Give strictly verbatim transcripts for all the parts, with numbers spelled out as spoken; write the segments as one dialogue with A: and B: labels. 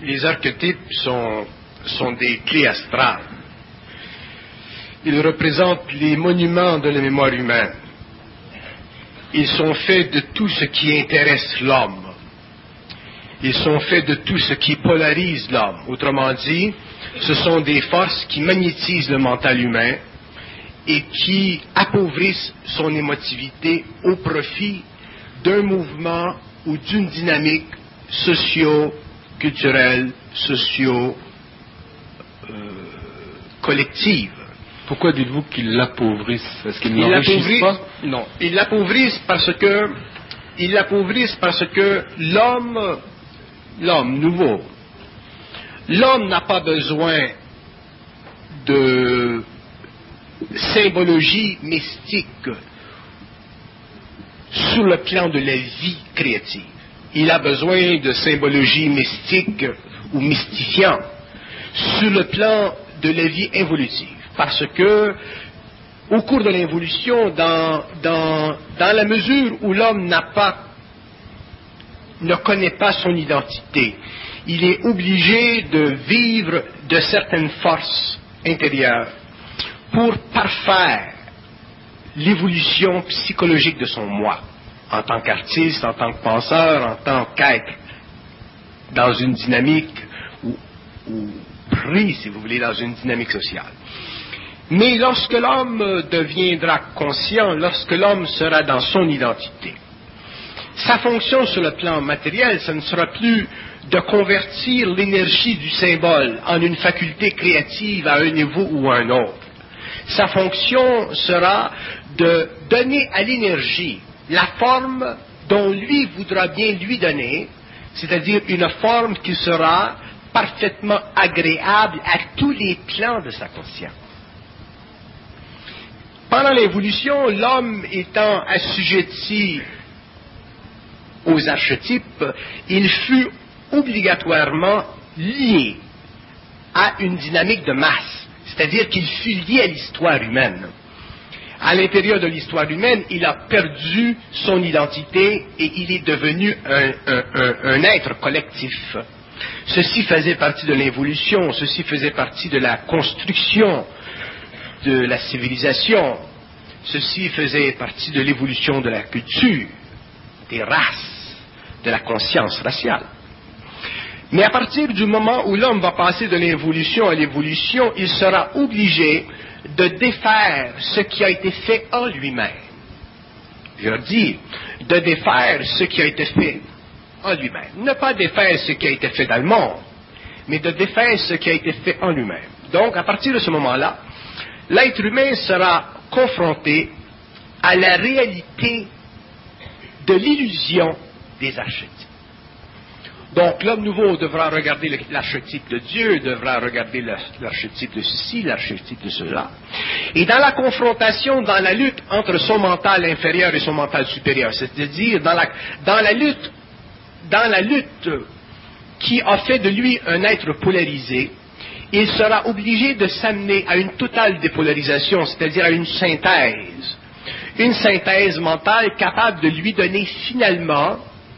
A: les archétypes sont, sont des clés astrales. Ils représentent les monuments de la mémoire humaine. Ils sont faits de tout ce qui intéresse l'homme. Ils sont faits de tout ce qui polarise l'homme. Autrement dit, ce sont des forces qui magnétisent le mental humain et qui appauvrissent son émotivité au profit d'un mouvement ou d'une dynamique socio-culturelle, socio-collective. Euh,
B: Pourquoi dites-vous qu'ils l'appauvrissent? Est-ce qu'ils n'enrichissent pas?
A: Non, ils l'appauvrissent parce que ils l'appauvrissent parce que l'homme, l'homme nouveau, l'homme n'a pas besoin de symbologie mystique sur le plan de la vie créative. Il a besoin de symbologie mystique ou mystifiante sur le plan de la vie évolutive. Parce que, au cours de l'évolution, dans, dans, dans la mesure où l'homme n'a pas, ne connaît pas son identité, il est obligé de vivre de certaines forces intérieures pour parfaire l'évolution psychologique de son moi, en tant qu'artiste, en tant que penseur, en tant qu'être dans une dynamique ou, ou pris, si vous voulez, dans une dynamique sociale. Mais lorsque l'homme deviendra conscient, lorsque l'homme sera dans son identité, sa fonction sur le plan matériel, ce ne sera plus de convertir l'énergie du symbole en une faculté créative à un niveau ou à un autre. Sa fonction sera de donner à l'énergie la forme dont lui voudra bien lui donner, c'est-à-dire une forme qui sera parfaitement agréable à tous les plans de sa conscience. Pendant l'évolution, l'homme étant assujetti aux archétypes, il fut obligatoirement lié à une dynamique de masse, c'est-à-dire qu'il fut lié à l'histoire humaine. À l'intérieur de l'histoire humaine, il a perdu son identité et il est devenu un, un, un, un être collectif. Ceci faisait partie de l'évolution, ceci faisait partie de la construction de la civilisation, ceci faisait partie de l'évolution de la culture, des races, de la conscience raciale. Mais à partir du moment où l'homme va passer de l'évolution à l'évolution, il sera obligé de défaire ce qui a été fait en lui-même. Je dis, de défaire ce qui a été fait en lui-même. Ne pas défaire ce qui a été fait dans le monde, mais de défaire ce qui a été fait en lui-même. Donc, à partir de ce moment-là, l'être humain sera confronté à la réalité de l'illusion des archétypes. Donc, l'homme nouveau devra regarder l'archétype de Dieu, devra regarder l'archétype de ceci, l'archétype de cela. Et dans la confrontation, dans la lutte entre son mental inférieur et son mental supérieur, c'est-à-dire dans la, dans la lutte, dans la lutte qui a fait de lui un être polarisé, il sera obligé de s'amener à une totale dépolarisation, c'est-à-dire à une synthèse. Une synthèse mentale capable de lui donner finalement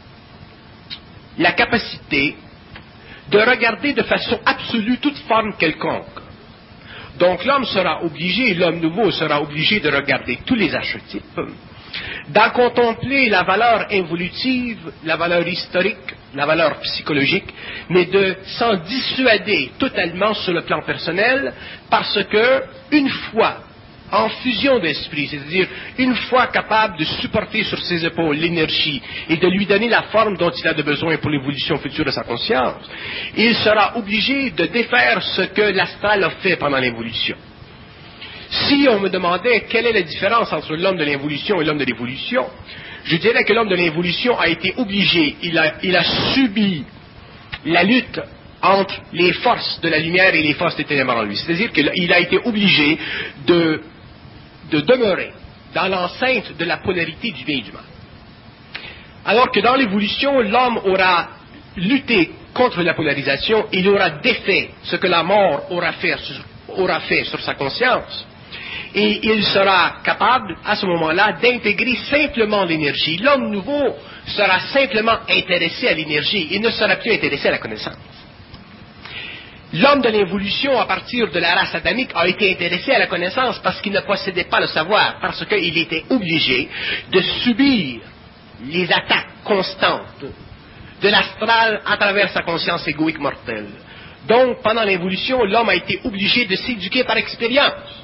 A: la capacité de regarder de façon absolue toute forme quelconque. Donc l'homme sera obligé, l'homme nouveau sera obligé de regarder tous les archétypes, d'en contempler la valeur évolutive, la valeur historique, la valeur psychologique, mais de s'en dissuader totalement sur le plan personnel, parce que une fois en fusion d'esprit, c'est-à-dire une fois capable de supporter sur ses épaules l'énergie et de lui donner la forme dont il a de besoin pour l'évolution future de sa conscience, il sera obligé de défaire ce que l'astral a fait pendant l'évolution. Si on me demandait quelle est la différence entre l'homme de l'évolution et l'homme de l'évolution, je dirais que l'homme de l'évolution a été obligé, il a, il a subi la lutte entre les forces de la lumière et les forces des ténèbres en lui. C'est-à-dire qu'il a été obligé de, de demeurer dans l'enceinte de la polarité du bien et du mal. Alors que dans l'évolution, l'homme aura lutté contre la polarisation, il aura défait ce que la mort aura fait sur, aura fait sur sa conscience. Et il sera capable, à ce moment-là, d'intégrer simplement l'énergie. L'homme nouveau sera simplement intéressé à l'énergie. Il ne sera plus intéressé à la connaissance. L'homme de l'évolution, à partir de la race adamique, a été intéressé à la connaissance parce qu'il ne possédait pas le savoir, parce qu'il était obligé de subir les attaques constantes de l'astral à travers sa conscience égoïque mortelle. Donc, pendant l'évolution, l'homme a été obligé de s'éduquer par expérience.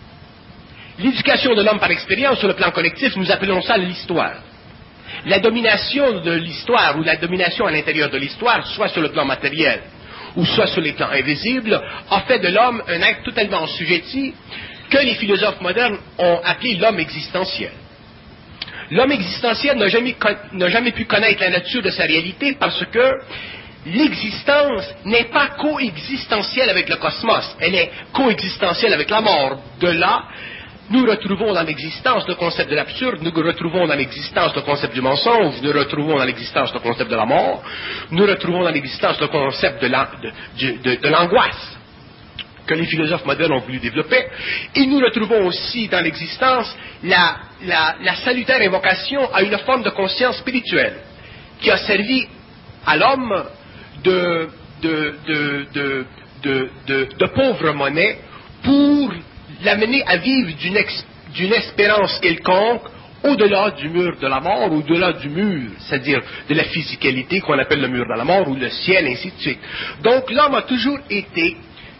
A: L'éducation de l'homme par expérience, sur le plan collectif, nous appelons ça l'histoire. La domination de l'histoire, ou la domination à l'intérieur de l'histoire, soit sur le plan matériel, ou soit sur les plans invisibles, a fait de l'homme un être totalement assujetti que les philosophes modernes ont appelé l'homme existentiel. L'homme existentiel n'a jamais, n'a jamais pu connaître la nature de sa réalité parce que l'existence n'est pas coexistentielle avec le cosmos, elle est coexistentielle avec la mort. De là, nous retrouvons dans l'existence le concept de l'absurde, nous retrouvons dans l'existence le concept du mensonge, nous retrouvons dans l'existence le concept de la mort, nous retrouvons dans l'existence le concept de, la, de, de, de l'angoisse que les philosophes modernes ont voulu développer, et nous retrouvons aussi dans l'existence la, la, la salutaire invocation à une forme de conscience spirituelle qui a servi à l'homme de, de, de, de, de, de, de pauvre monnaie pour l'amener à vivre d'une, ex, d'une espérance quelconque au-delà du mur de la mort, au-delà du mur, c'est-à-dire de la physicalité qu'on appelle le mur de la mort ou le ciel, ainsi de suite. Donc l'homme a toujours été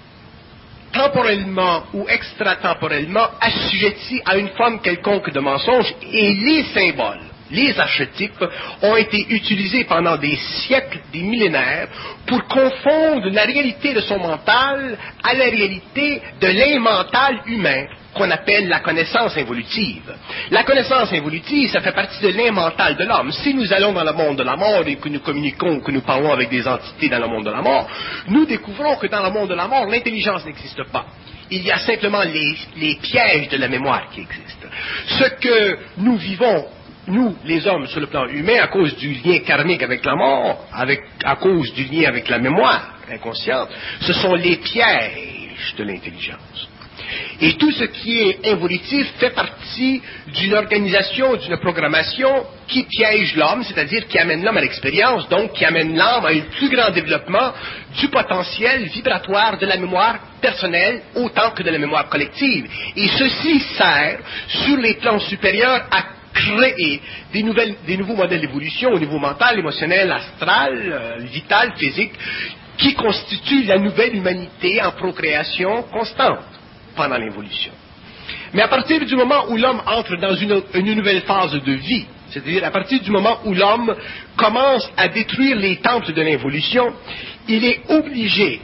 A: temporellement ou extratemporellement assujetti à une forme quelconque de mensonge, et les symboles, les archétypes ont été utilisés pendant des siècles, des millénaires, pour confondre la réalité de son mental à la réalité de l'immental humain, qu'on appelle la connaissance involutive. La connaissance involutive, ça fait partie de l'immental de l'homme. Si nous allons dans le monde de la mort et que nous communiquons, que nous parlons avec des entités dans le monde de la mort, nous découvrons que dans le monde de la mort, l'intelligence n'existe pas. Il y a simplement les, les pièges de la mémoire qui existent. Ce que nous vivons, nous, les hommes, sur le plan humain, à cause du lien karmique avec la mort, avec, à cause du lien avec la mémoire inconsciente, ce sont les pièges de l'intelligence. Et tout ce qui est involutif fait partie d'une organisation, d'une programmation qui piège l'homme, c'est-à-dire qui amène l'homme à l'expérience, donc qui amène l'homme à un plus grand développement du potentiel vibratoire de la mémoire personnelle autant que de la mémoire collective. Et ceci sert, sur les plans supérieurs, à créer des, nouvelles, des nouveaux modèles d'évolution au niveau mental, émotionnel, astral, euh, vital, physique, qui constituent la nouvelle humanité en procréation constante pendant l'évolution. Mais à partir du moment où l'homme entre dans une, une nouvelle phase de vie, c'est-à-dire à partir du moment où l'homme commence à détruire les temples de l'évolution, il est obligé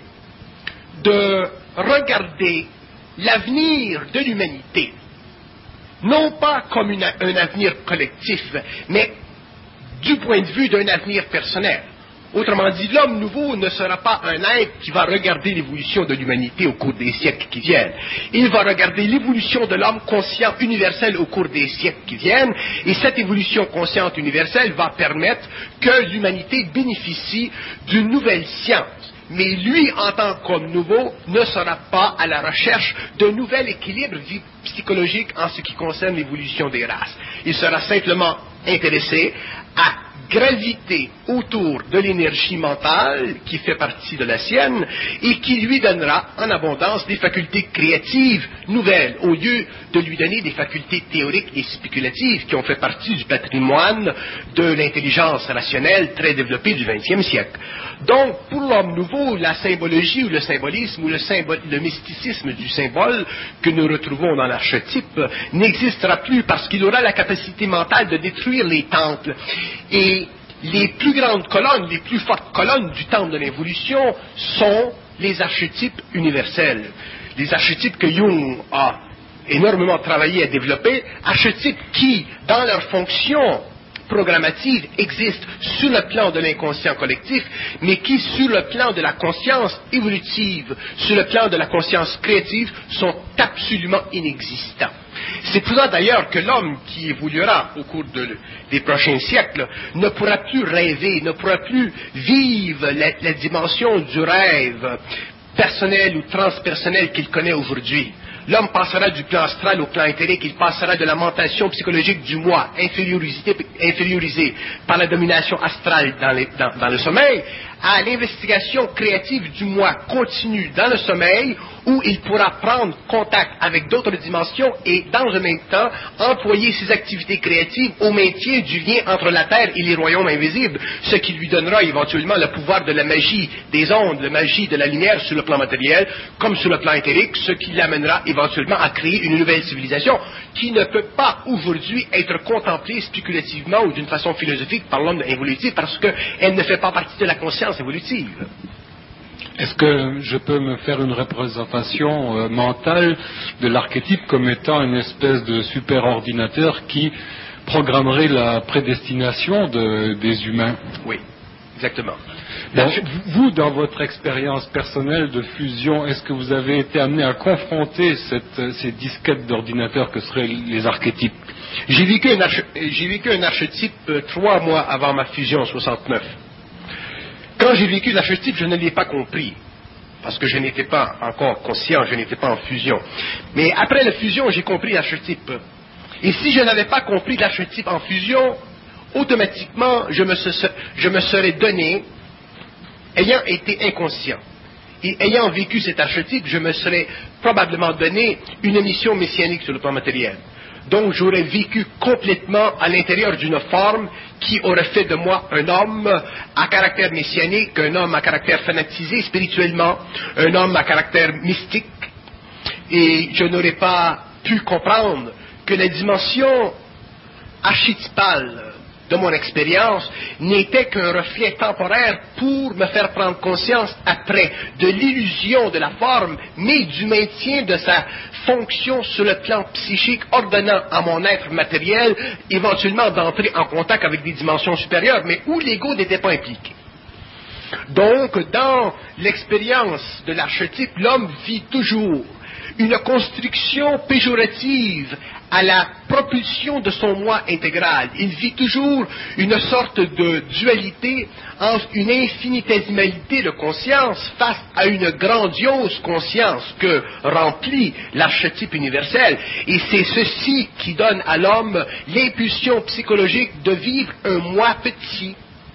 A: de regarder l'avenir de l'humanité, non pas comme une, un avenir collectif, mais du point de vue d'un avenir personnel. Autrement dit, l'homme nouveau ne sera pas un être qui va regarder l'évolution de l'humanité au cours des siècles qui viennent. Il va regarder l'évolution de l'homme conscient universel au cours des siècles qui viennent, et cette évolution consciente universelle va permettre que l'humanité bénéficie d'une nouvelle science. Mais lui, en tant qu'homme nouveau, ne sera pas à la recherche d'un nouvel équilibre psychologique en ce qui concerne l'évolution des races. Il sera simplement intéressé à graviter autour de l'énergie mentale qui fait partie de la sienne et qui lui donnera en abondance des facultés créatives nouvelles au lieu de lui donner des facultés théoriques et spéculatives qui ont fait partie du patrimoine de l'intelligence rationnelle très développée du vingtième siècle. Donc, pour l'homme nouveau, la symbologie ou le symbolisme ou le, symbole, le mysticisme du symbole que nous retrouvons dans l'archétype n'existera plus parce qu'il aura la capacité mentale de détruire les temples. Et les plus grandes colonnes, les plus fortes colonnes du temple de l'évolution sont les archétypes universels. Les archétypes que Jung a énormément travaillé à développer, archétypes qui, dans leur fonction programmative, existent sur le plan de l'inconscient collectif, mais qui, sur le plan de la conscience évolutive, sur le plan de la conscience créative, sont absolument inexistants. C'est pour ça d'ailleurs que l'homme qui évoluera au cours de, des prochains siècles ne pourra plus rêver, ne pourra plus vivre la, la dimension du rêve personnel ou transpersonnel qu'il connaît aujourd'hui. L'homme passera du plan astral au plan éthérique, il passera de la mentation psychologique du moi, infériorisé par la domination astrale dans, les, dans, dans le sommeil, à l'investigation créative du moi continue dans le sommeil, où il pourra prendre contact avec d'autres dimensions et, dans le même temps, employer ses activités créatives au maintien du lien entre la Terre et les royaumes invisibles, ce qui lui donnera éventuellement le pouvoir de la magie des ondes, la magie de la lumière sur le plan matériel, comme sur le plan éthérique, ce qui l'amènera éventuellement à créer une nouvelle civilisation qui ne peut pas aujourd'hui être contemplée spéculativement ou d'une façon philosophique par l'homme évolutif, parce qu'elle ne fait pas partie de la conscience évolutive.
B: Est-ce que je peux me faire une représentation euh, mentale de l'archétype comme étant une espèce de super-ordinateur qui programmerait la prédestination de, des humains?
A: Oui, exactement.
B: Bon, vous, dans votre expérience personnelle de fusion, est-ce que vous avez été amené à confronter cette, ces disquettes d'ordinateurs que seraient les archétypes?
A: J'ai vécu un, arch... j'ai vécu un archétype euh, trois mois avant ma fusion en soixante-neuf. Quand j'ai vécu l'archétype, je ne l'ai pas compris, parce que je n'étais pas encore conscient, je n'étais pas en fusion. Mais après la fusion, j'ai compris l'archétype. Et si je n'avais pas compris l'archétype en fusion, automatiquement, je me, je me serais donné, ayant été inconscient, et ayant vécu cet archétype, je me serais probablement donné une mission messianique sur le plan matériel. Donc j'aurais vécu complètement à l'intérieur d'une forme qui aurait fait de moi un homme à caractère messianique, un homme à caractère fanatisé spirituellement, un homme à caractère mystique. Et je n'aurais pas pu comprendre que la dimension archétypale de mon expérience n'était qu'un reflet temporaire pour me faire prendre conscience après de l'illusion de la forme, mais du maintien de sa fonction sur le plan psychique, ordonnant à mon être matériel éventuellement d'entrer en contact avec des dimensions supérieures, mais où l'ego n'était pas impliqué. Donc, dans l'expérience de l'archétype, l'homme vit toujours une construction péjorative à la propulsion de son moi intégral. Il vit toujours une sorte de dualité entre une infinitésimalité de conscience face à une grandiose conscience que remplit l'archétype universel. Et c'est ceci qui donne à l'homme l'impulsion psychologique de vivre un moi petit.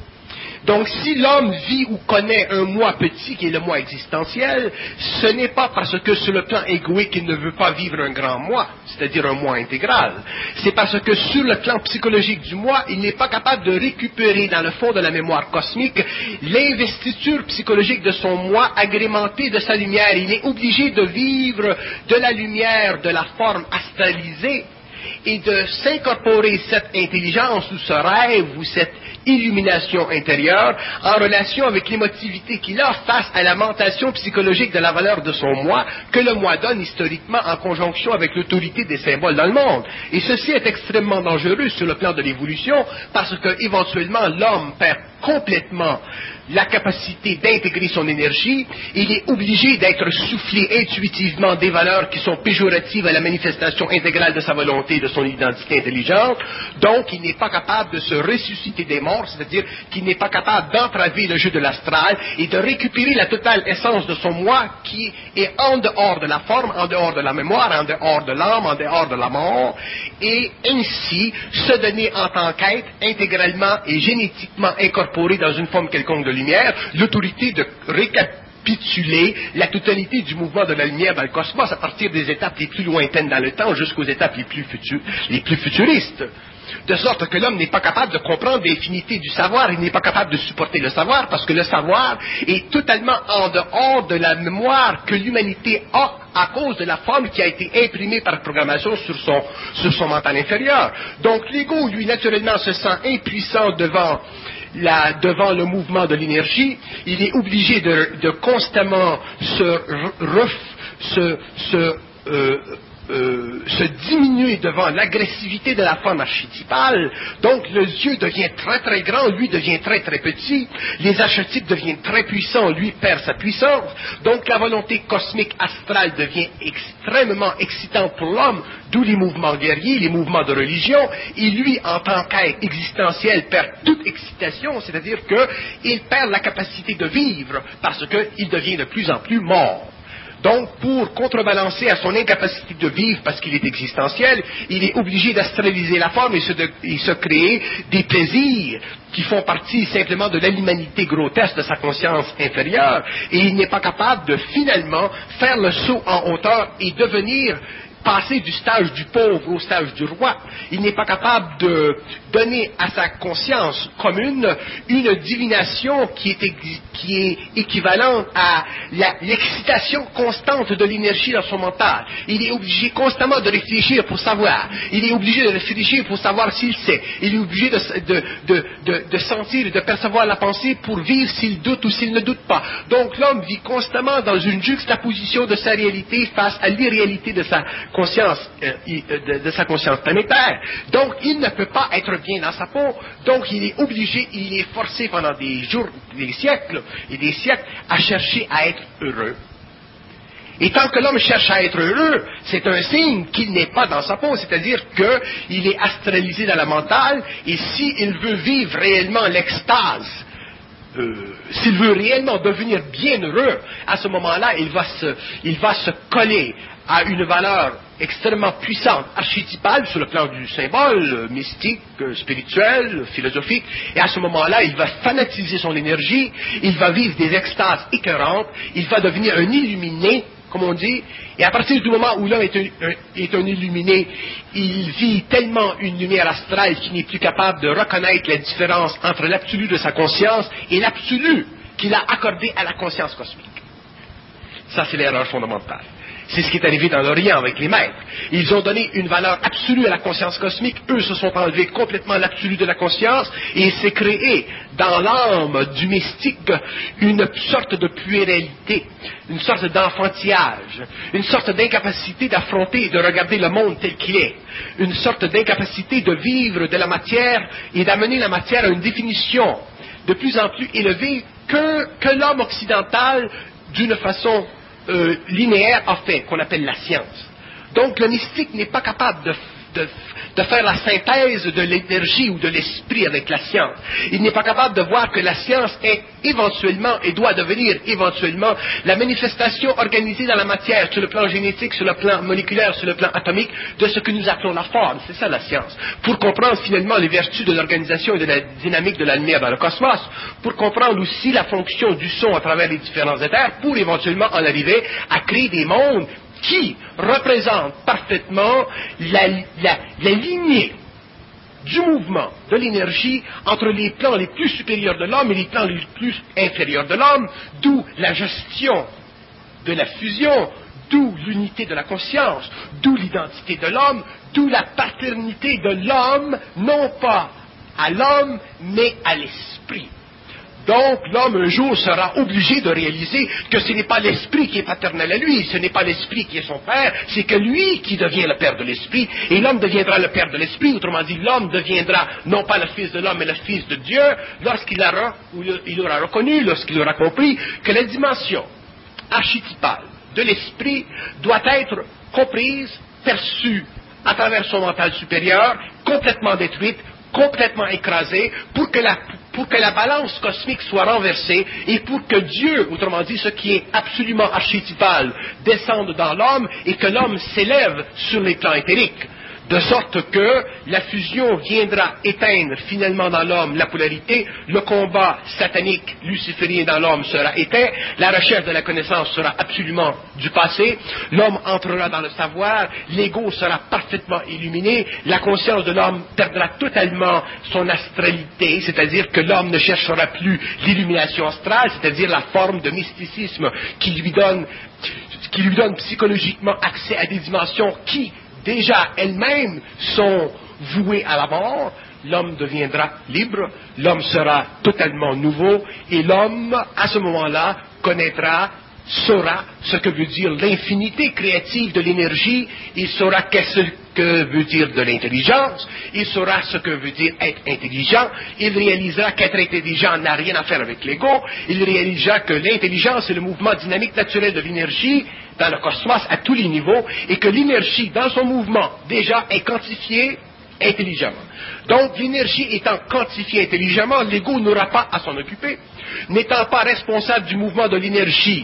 A: Donc, si l'homme vit ou connaît un moi petit, qui est le moi existentiel, ce n'est pas parce que sur le plan égoïque, il ne veut pas vivre un grand moi, c'est-à-dire un moi intégral. C'est parce que sur le plan psychologique du moi, il n'est pas capable de récupérer dans le fond de la mémoire cosmique l'investiture psychologique de son moi agrémentée de sa lumière. Il est obligé de vivre de la lumière, de la forme astralisée, et de s'incorporer cette intelligence ou ce rêve ou cette illumination intérieure en relation avec l'émotivité qu'il a face à la mentation psychologique de la valeur de son moi que le moi donne historiquement en conjonction avec l'autorité des symboles dans le monde. Et ceci est extrêmement dangereux sur le plan de l'évolution parce que éventuellement l'homme perd complètement la capacité d'intégrer son énergie, il est obligé d'être soufflé intuitivement des valeurs qui sont péjoratives à la manifestation intégrale de sa volonté, de son identité intelligente, donc il n'est pas capable de se ressusciter des morts, c'est-à-dire qu'il n'est pas capable d'entraver le jeu de l'astral et de récupérer la totale essence de son moi qui est en dehors de la forme, en dehors de la mémoire, en dehors de l'âme, en dehors de la mort, et ainsi se donner en tant qu'être intégralement et génétiquement incorporé dans une forme quelconque de lumière, l'autorité de récapituler la totalité du mouvement de la lumière dans le cosmos à partir des étapes les plus lointaines dans le temps jusqu'aux étapes les plus, futur, les plus futuristes. De sorte que l'homme n'est pas capable de comprendre l'infinité du savoir, il n'est pas capable de supporter le savoir, parce que le savoir est totalement en dehors de la mémoire que l'humanité a à cause de la forme qui a été imprimée par programmation sur son, sur son mental inférieur. Donc l'ego, lui, naturellement, se sent impuissant devant La, devant le mouvement de l'énergie, il est obligé de, de constamment se, ref, se, se, euh, euh, se diminuer devant l'agressivité de la forme archétypale. Donc le Dieu devient très très grand, lui devient très très petit, les archétypes deviennent très puissants, lui perd sa puissance. Donc la volonté cosmique astrale devient extrêmement excitante pour l'homme, d'où les mouvements guerriers, les mouvements de religion, et lui, en tant qu'être existentiel, perd toute excitation, c'est-à-dire qu'il perd la capacité de vivre, parce qu'il devient de plus en plus mort. Donc, pour contrebalancer à son incapacité de vivre parce qu'il est existentiel, il est obligé d'astraliser la forme et se, de, et se créer des plaisirs qui font partie simplement de l'humanité grotesque de sa conscience inférieure, et il n'est pas capable de finalement faire le saut en hauteur et devenir passer du stage du pauvre au stage du roi. Il n'est pas capable de donner à sa conscience commune une divination qui est, qui est équivalente à la, l'excitation constante de l'énergie dans son mental. Il est obligé constamment de réfléchir pour savoir. Il est obligé de réfléchir pour savoir s'il sait. Il est obligé de, de, de, de, de sentir et de percevoir la pensée pour vivre s'il doute ou s'il ne doute pas. Donc l'homme vit constamment dans une juxtaposition de sa réalité face à l'irréalité de sa conscience, euh, de, de sa conscience planétaire. Donc, il ne peut pas être bien dans sa peau. Donc, il est obligé, il est forcé pendant des jours, des siècles et des siècles à chercher à être heureux. Et tant que l'homme cherche à être heureux, c'est un signe qu'il n'est pas dans sa peau, c'est-à-dire qu'il est astralisé dans la mentale, et s'il veut vivre réellement l'extase, Euh, s'il veut réellement devenir bien heureux, à ce moment-là, il va se, il va se coller à une valeur extrêmement puissante, archétypale sur le plan du symbole, mystique, spirituel, philosophique, et à ce moment-là, il va fanatiser son énergie, il va vivre des extases écœurantes, il va devenir un illuminé, comme on dit, et à partir du moment où l'homme est un, un, est un illuminé, il vit tellement une lumière astrale qu'il n'est plus capable de reconnaître la différence entre l'absolu de sa conscience et l'absolu qu'il a accordé à la conscience cosmique. Ça, c'est l'erreur fondamentale. C'est ce qui est arrivé dans l'Orient avec les maîtres. Ils ont donné une valeur absolue à la conscience cosmique, eux se sont enlevés complètement l'absolu de la conscience, et il s'est créé dans l'âme du mystique une sorte de puérilité, une sorte d'enfantillage, une sorte d'incapacité d'affronter et de regarder le monde tel qu'il est, une sorte d'incapacité de vivre de la matière et d'amener la matière à une définition de plus en plus élevée que, que l'homme occidental, d'une façon Euh, linéaire a fait, qu'on appelle la science. Donc le mystique n'est pas capable de, de, de faire la synthèse de l'énergie ou de l'esprit avec la science. Il n'est pas capable de voir que la science est éventuellement et doit devenir éventuellement la manifestation organisée dans la matière, sur le plan génétique, sur le plan moléculaire, sur le plan atomique, de ce que nous appelons la forme. C'est ça la science. Pour comprendre finalement les vertus de l'organisation et de la dynamique de la lumière dans le cosmos, pour comprendre aussi la fonction du son à travers les différents éthers, pour éventuellement en arriver à créer des mondes qui représentent parfaitement la, la, la lignée du mouvement, de l'énergie entre les plans les plus supérieurs de l'homme et les plans les plus inférieurs de l'homme, d'où la gestion de la fusion, d'où l'unité de la conscience, d'où l'identité de l'homme, d'où la paternité de l'homme, non pas à l'homme, mais à l'esprit. Donc, l'homme, un jour, sera obligé de réaliser que ce n'est pas l'esprit qui est paternel à lui, ce n'est pas l'esprit qui est son père, c'est que lui qui devient le père de l'esprit, et l'homme deviendra le père de l'esprit, autrement dit, l'homme deviendra non pas le fils de l'homme, mais le fils de Dieu, lorsqu'il aura, il aura reconnu, lorsqu'il aura compris que la dimension archétypale de l'esprit doit être comprise, perçue à travers son mental supérieur, complètement détruite, complètement écrasée, pour que la pour que la balance cosmique soit renversée et pour que Dieu, autrement dit, ce qui est absolument archétypal, descende dans l'homme et que l'homme s'élève sur les plans éthériques. De sorte que la fusion viendra éteindre finalement dans l'homme la polarité, le combat satanique luciférien dans l'homme sera éteint, la recherche de la connaissance sera absolument du passé, l'homme entrera dans le savoir, l'ego sera parfaitement illuminé, la conscience de l'homme perdra totalement son astralité, c'est-à-dire que l'homme ne cherchera plus l'illumination astrale, c'est-à-dire la forme de mysticisme qui lui donne, qui lui donne psychologiquement accès à des dimensions qui déjà elles-mêmes sont vouées à la mort. L'homme deviendra libre, l'homme sera totalement nouveau, et l'homme, à ce moment-là, connaîtra, saura ce que veut dire l'infinité créative de l'énergie, il saura qu'est-ce que veut dire de l'intelligence, il saura ce que veut dire être intelligent, il réalisera qu'être intelligent n'a rien à faire avec l'ego, il réalisera que l'intelligence est le mouvement dynamique naturel de l'énergie dans le cosmos à tous les niveaux, et que l'énergie dans son mouvement déjà est quantifiée intelligemment. Donc l'énergie étant quantifiée intelligemment, l'ego n'aura pas à s'en occuper. N'étant pas responsable du mouvement de l'énergie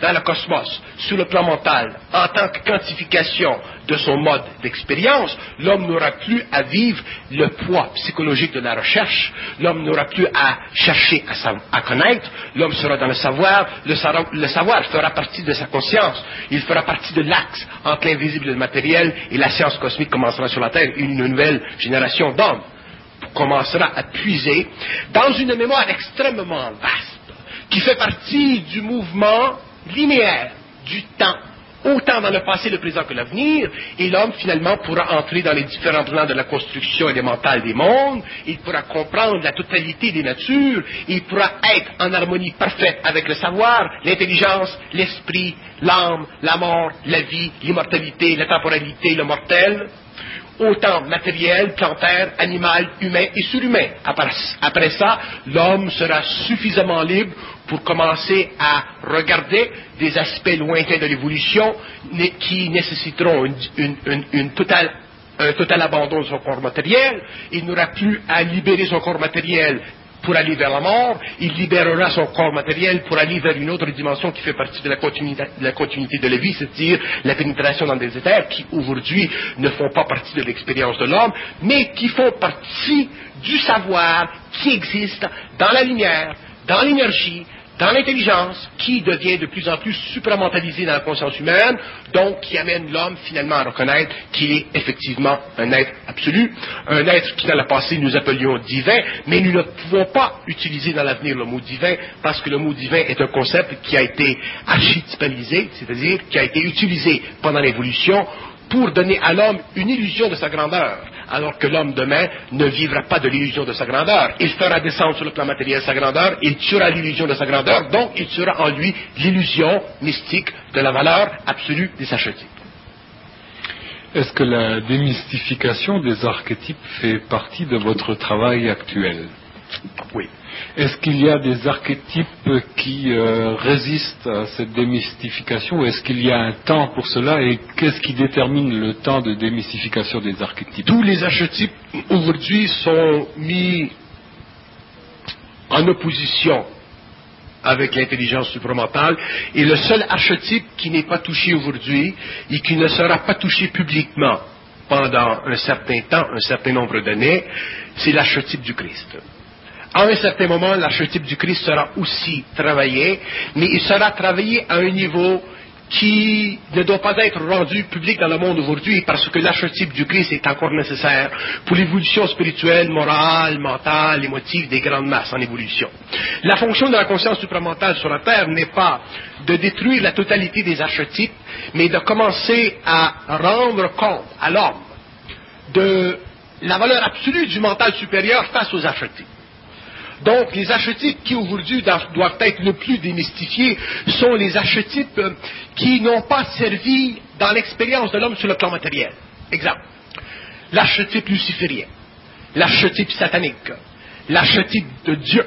A: dans le cosmos, sur le plan mental, en tant que quantification de son mode d'expérience, l'homme n'aura plus à vivre le poids psychologique de la recherche, l'homme n'aura plus à chercher à, savoir, à connaître, l'homme sera dans le savoir, le, sa- le savoir fera partie de sa conscience, il fera partie de l'axe entre l'invisible et le matériel, et la science cosmique commencera sur la Terre, une nouvelle génération d'hommes commencera à puiser dans une mémoire extrêmement vaste, qui fait partie du mouvement linéaire du temps, autant dans le passé, le présent que l'avenir, et l'homme finalement pourra entrer dans les différents plans de la construction élémentale des mondes, il pourra comprendre la totalité des natures, il pourra être en harmonie parfaite avec le savoir, l'intelligence, l'esprit, l'âme, la mort, la vie, l'immortalité, la temporalité, le mortel, autant matériel, plantaire, animal, humain et surhumain. Après, après ça, l'homme sera suffisamment libre pour commencer à regarder des aspects lointains de l'évolution qui nécessiteront une, une, une, une totale, un total abandon de son corps matériel. Il n'aura plus à libérer son corps matériel pour aller vers la mort, il libérera son corps matériel pour aller vers une autre dimension qui fait partie de la continuité de la, continuité de la vie, c'est-à-dire la pénétration dans des éthers qui aujourd'hui ne font pas partie de l'expérience de l'homme, mais qui font partie du savoir qui existe dans la lumière, dans l'énergie, dans l'intelligence, qui devient de plus en plus supramentalisée dans la conscience humaine, donc qui amène l'homme finalement à reconnaître qu'il est effectivement un être absolu, un être qui dans le passé nous appelions divin, mais nous ne pouvons pas utiliser dans l'avenir le mot divin, parce que le mot divin est un concept qui a été archétypalisé, c'est-à-dire qui a été utilisé pendant l'évolution pour donner à l'homme une illusion de sa grandeur, alors que l'homme demain ne vivra pas de l'illusion de sa grandeur. Il fera descendre sur le plan matériel sa grandeur, il tuera l'illusion de sa grandeur, donc il tuera en lui l'illusion mystique de la valeur absolue des archétypes.
B: Est-ce que la démystification des archétypes fait partie de votre travail actuel?
A: Oui.
B: Est-ce qu'il y a des archétypes qui euh, résistent à cette démystification, ou est-ce qu'il y a un temps pour cela, et qu'est-ce qui détermine le temps de démystification des archétypes?
A: Tous les archétypes aujourd'hui sont mis en opposition avec l'intelligence supramentale, et le seul archétype qui n'est pas touché aujourd'hui et qui ne sera pas touché publiquement pendant un certain temps, un certain nombre d'années, c'est l'archétype du Christ. À un certain moment, l'archétype du Christ sera aussi travaillé, mais il sera travaillé à un niveau qui ne doit pas être rendu public dans le monde aujourd'hui, parce que l'archétype du Christ est encore nécessaire pour l'évolution spirituelle, morale, mentale, émotive des grandes masses en évolution. La fonction de la conscience supramentale sur la Terre n'est pas de détruire la totalité des archétypes, mais de commencer à rendre compte à l'homme de la valeur absolue du mental supérieur face aux archétypes. Donc, les archétypes qui aujourd'hui doivent être le plus démystifiés sont les archétypes qui n'ont pas servi dans l'expérience de l'homme sur le plan matériel. Exemple, l'archétype luciférien, l'archétype satanique, l'archétype de Dieu.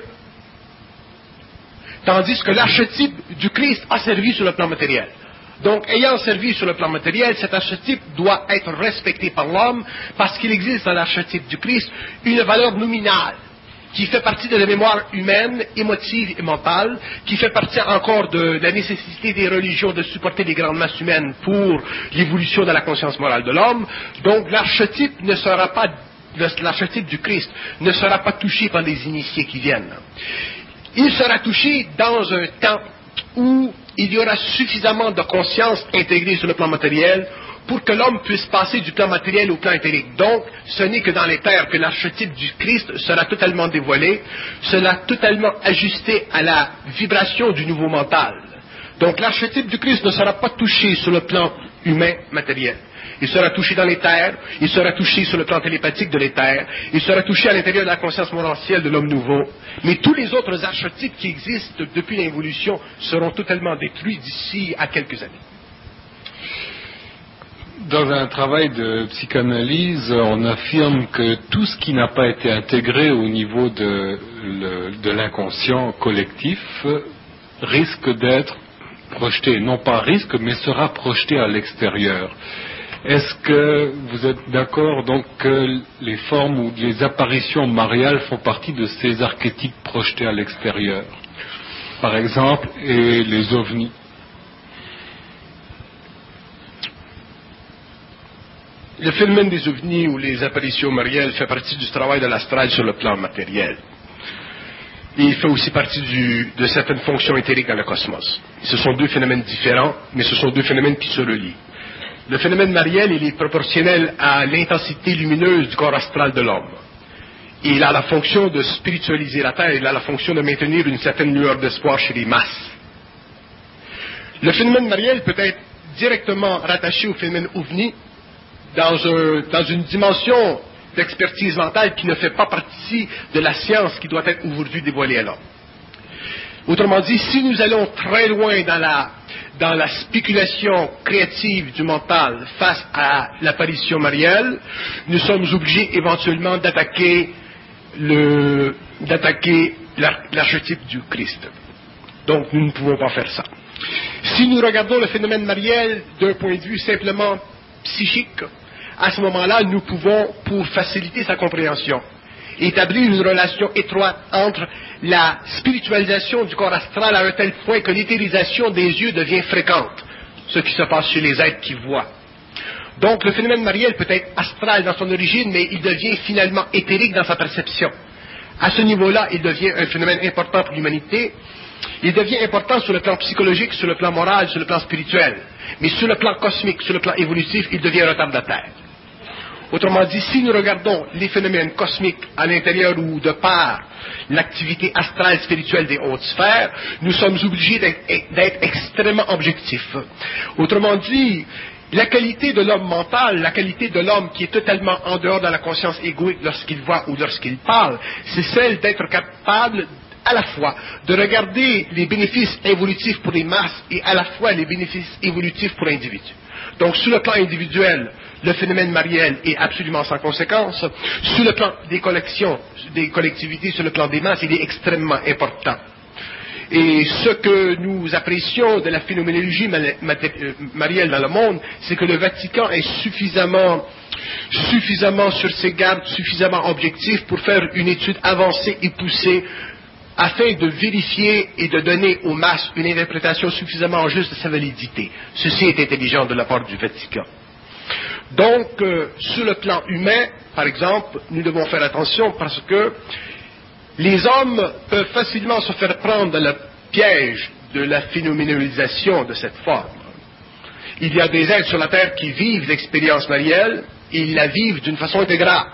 A: Tandis que l'archétype du Christ a servi sur le plan matériel. Donc, ayant servi sur le plan matériel, cet archétype doit être respecté par l'homme parce qu'il existe dans l'archétype du Christ une valeur nominale qui fait partie de la mémoire humaine, émotive et mentale, qui fait partie encore de la nécessité des religions de supporter les grandes masses humaines pour l'évolution de la conscience morale de l'homme. Donc l'archétype ne sera pas, l'archétype du Christ ne sera pas touché par les initiés qui viennent. Il sera touché dans un temps où il y aura suffisamment de conscience intégrée sur le plan matériel pour que l'homme puisse passer du plan matériel au plan éthérique. Donc, ce n'est que dans les terres que l'archétype du Christ sera totalement dévoilé, sera totalement ajusté à la vibration du nouveau mental. Donc, l'archétype du Christ ne sera pas touché sur le plan humain matériel. Il sera touché dans les terres, il sera touché sur le plan télépathique de l'éther, il sera touché à l'intérieur de la conscience morentielle de l'homme nouveau. Mais tous les autres archétypes qui existent depuis l'évolution seront totalement détruits d'ici à quelques années.
B: Dans un travail de psychanalyse, on affirme que tout ce qui n'a pas été intégré au niveau de, le, de l'inconscient collectif risque d'être projeté, non pas risque, mais sera projeté à l'extérieur. Est-ce que vous êtes d'accord donc que les formes ou les apparitions mariales font partie de ces archétypes projetés à l'extérieur, par exemple, et les ovnis?
A: le phénomène des ovnis ou les apparitions mariales fait partie du travail de l'astral sur le plan matériel. Et il fait aussi partie du, de certaines fonctions éthériques dans le cosmos. Ce sont deux phénomènes différents, mais ce sont deux phénomènes qui se relient. Le phénomène mariel, il est proportionnel à l'intensité lumineuse du corps astral de l'homme. Il a la fonction de spiritualiser la Terre, il a la fonction de maintenir une certaine lueur d'espoir chez les masses. Le phénomène mariel peut être directement rattaché au phénomène ovni dans, un, dans une dimension d'expertise mentale qui ne fait pas partie de la science qui doit être aujourd'hui dévoilée à l'homme. Autrement dit, si nous allons très loin dans la, dans la spéculation créative du mental face à l'apparition marielle, nous sommes obligés éventuellement d'attaquer le, d'attaquer l'archétype du Christ. Donc nous ne pouvons pas faire ça. Si nous regardons le phénomène mariel d'un point de vue simplement psychique, à ce moment-là, nous pouvons, pour faciliter sa compréhension, établir une relation étroite entre la spiritualisation du corps astral à un tel point que l'éthérisation des yeux devient fréquente, ce qui se passe chez les êtres qui voient. Donc le phénomène mariel peut être astral dans son origine, mais il devient finalement éthérique dans sa perception. À ce niveau-là, il devient un phénomène important pour l'humanité. Il devient important sur le plan psychologique, sur le plan moral, sur le plan spirituel. Mais sur le plan cosmique, sur le plan évolutif, il devient retardataire. Autrement dit, si nous regardons les phénomènes cosmiques à l'intérieur ou de par l'activité astrale spirituelle des hautes sphères, nous sommes obligés d'être extrêmement objectifs. Autrement dit, la qualité de l'homme mental, la qualité de l'homme qui est totalement en dehors de la conscience égoïque lorsqu'il voit ou lorsqu'il parle, c'est celle d'être capable à la fois de regarder les bénéfices évolutifs pour les masses et à la fois les bénéfices évolutifs pour l'individu. Donc, sur le plan individuel, le phénomène mariel est absolument sans conséquence. Sur le plan des collections, des collectivités, sur le plan des masses, il est extrêmement important. Et ce que nous apprécions de la phénoménologie marielle dans le monde, c'est que le Vatican est suffisamment, suffisamment sur ses gardes, suffisamment objectif pour faire une étude avancée et poussée afin de vérifier et de donner aux masses une interprétation suffisamment juste de sa validité. Ceci est intelligent de la part du Vatican. Donc, euh, sur le plan humain, par exemple, nous devons faire attention parce que les hommes peuvent facilement se faire prendre dans le piège de la phénoménalisation de cette forme. Il y a des êtres sur la Terre qui vivent l'expérience marielle et ils la vivent d'une façon intégrale.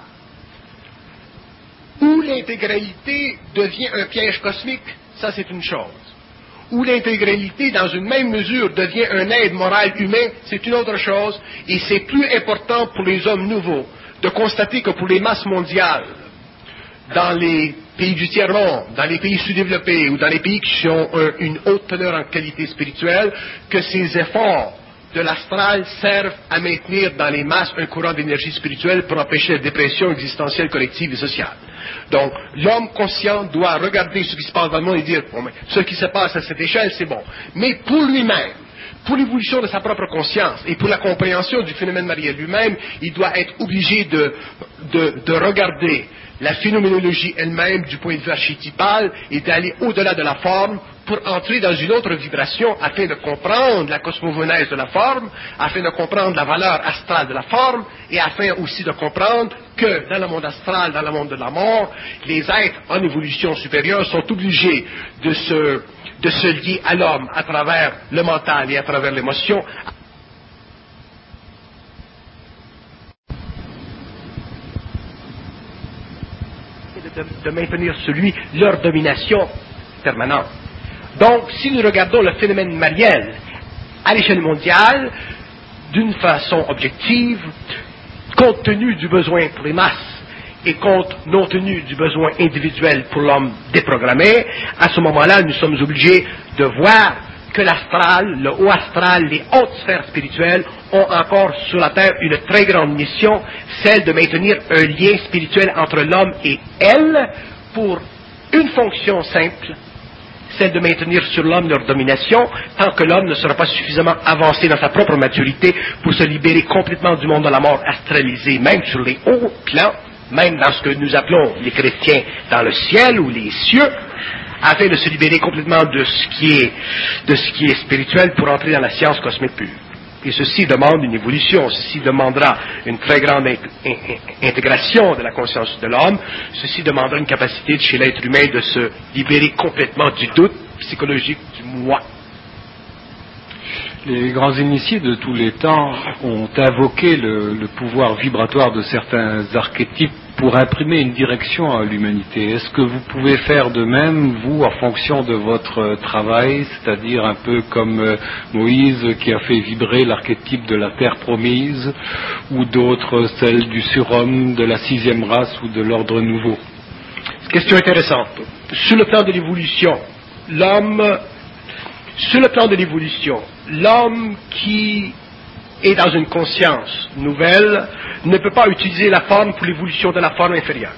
A: Où l'intégralité devient un piège cosmique, ça c'est une chose. Où l'intégralité, dans une même mesure, devient un aide moral humain, c'est une autre chose, et c'est plus important pour les hommes nouveaux de constater que pour les masses mondiales, dans les pays du tiers-monde, dans les pays sous-développés ou dans les pays qui ont un, une haute teneur en qualité spirituelle, que ces efforts de l'astral servent à maintenir dans les masses un courant d'énergie spirituelle pour empêcher la dépression existentielle collective et sociale. Donc, l'homme conscient doit regarder ce qui se passe dans le monde et dire, bon, mais ce qui se passe à cette échelle, c'est bon. Mais pour lui-même, pour l'évolution de sa propre conscience et pour la compréhension du phénomène mariel lui-même, il doit être obligé de, de, de regarder la phénoménologie elle-même du point de vue archétypal et d'aller au-delà de la forme pour entrer dans une autre vibration afin de comprendre la cosmogonèse de la forme, afin de comprendre la valeur astrale de la forme et afin aussi de comprendre que dans le monde astral, dans le monde de la mort, les êtres en évolution supérieure sont obligés de se, de se lier à l'homme à travers le mental et à travers l'émotion. De, de maintenir sur lui leur domination permanente. Donc, si nous regardons le phénomène mariel à l'échelle mondiale, d'une façon objective, compte tenu du besoin pour les masses et compte non tenu du besoin individuel pour l'homme déprogrammé, à ce moment-là, nous sommes obligés de voir que l'astral, le haut astral, les hautes sphères spirituelles ont encore sur la Terre une très grande mission, celle de maintenir un lien spirituel entre l'homme et elle pour une fonction simple, celle de maintenir sur l'homme leur domination, tant que l'homme ne sera pas suffisamment avancé dans sa propre maturité pour se libérer complètement du monde de la mort astralisé, même sur les hauts plans, même dans ce que nous appelons les chrétiens dans le ciel ou les cieux, afin de se libérer complètement de ce qui est, de ce qui est spirituel pour entrer dans la science cosmique pure. Et ceci demande une évolution, ceci demandera une très grande in- in- intégration de la conscience de l'homme, ceci demandera une capacité chez l'être humain de se libérer complètement du doute psychologique du moi.
B: Les grands initiés de tous les temps ont invoqué le, le pouvoir vibratoire de certains archétypes pour imprimer une direction à l'humanité. Est-ce que vous pouvez faire de même, vous, en fonction de votre travail, c'est-à-dire un peu comme euh, Moïse qui a fait vibrer l'archétype de la terre promise, ou d'autres, celle du surhomme, de la sixième race ou de l'ordre nouveau?
A: Question intéressante. Sur le plan de l'évolution, l'homme, sur le plan de l'évolution, l'homme qui est dans une conscience nouvelle ne peut pas utiliser la forme pour l'évolution de la forme inférieure.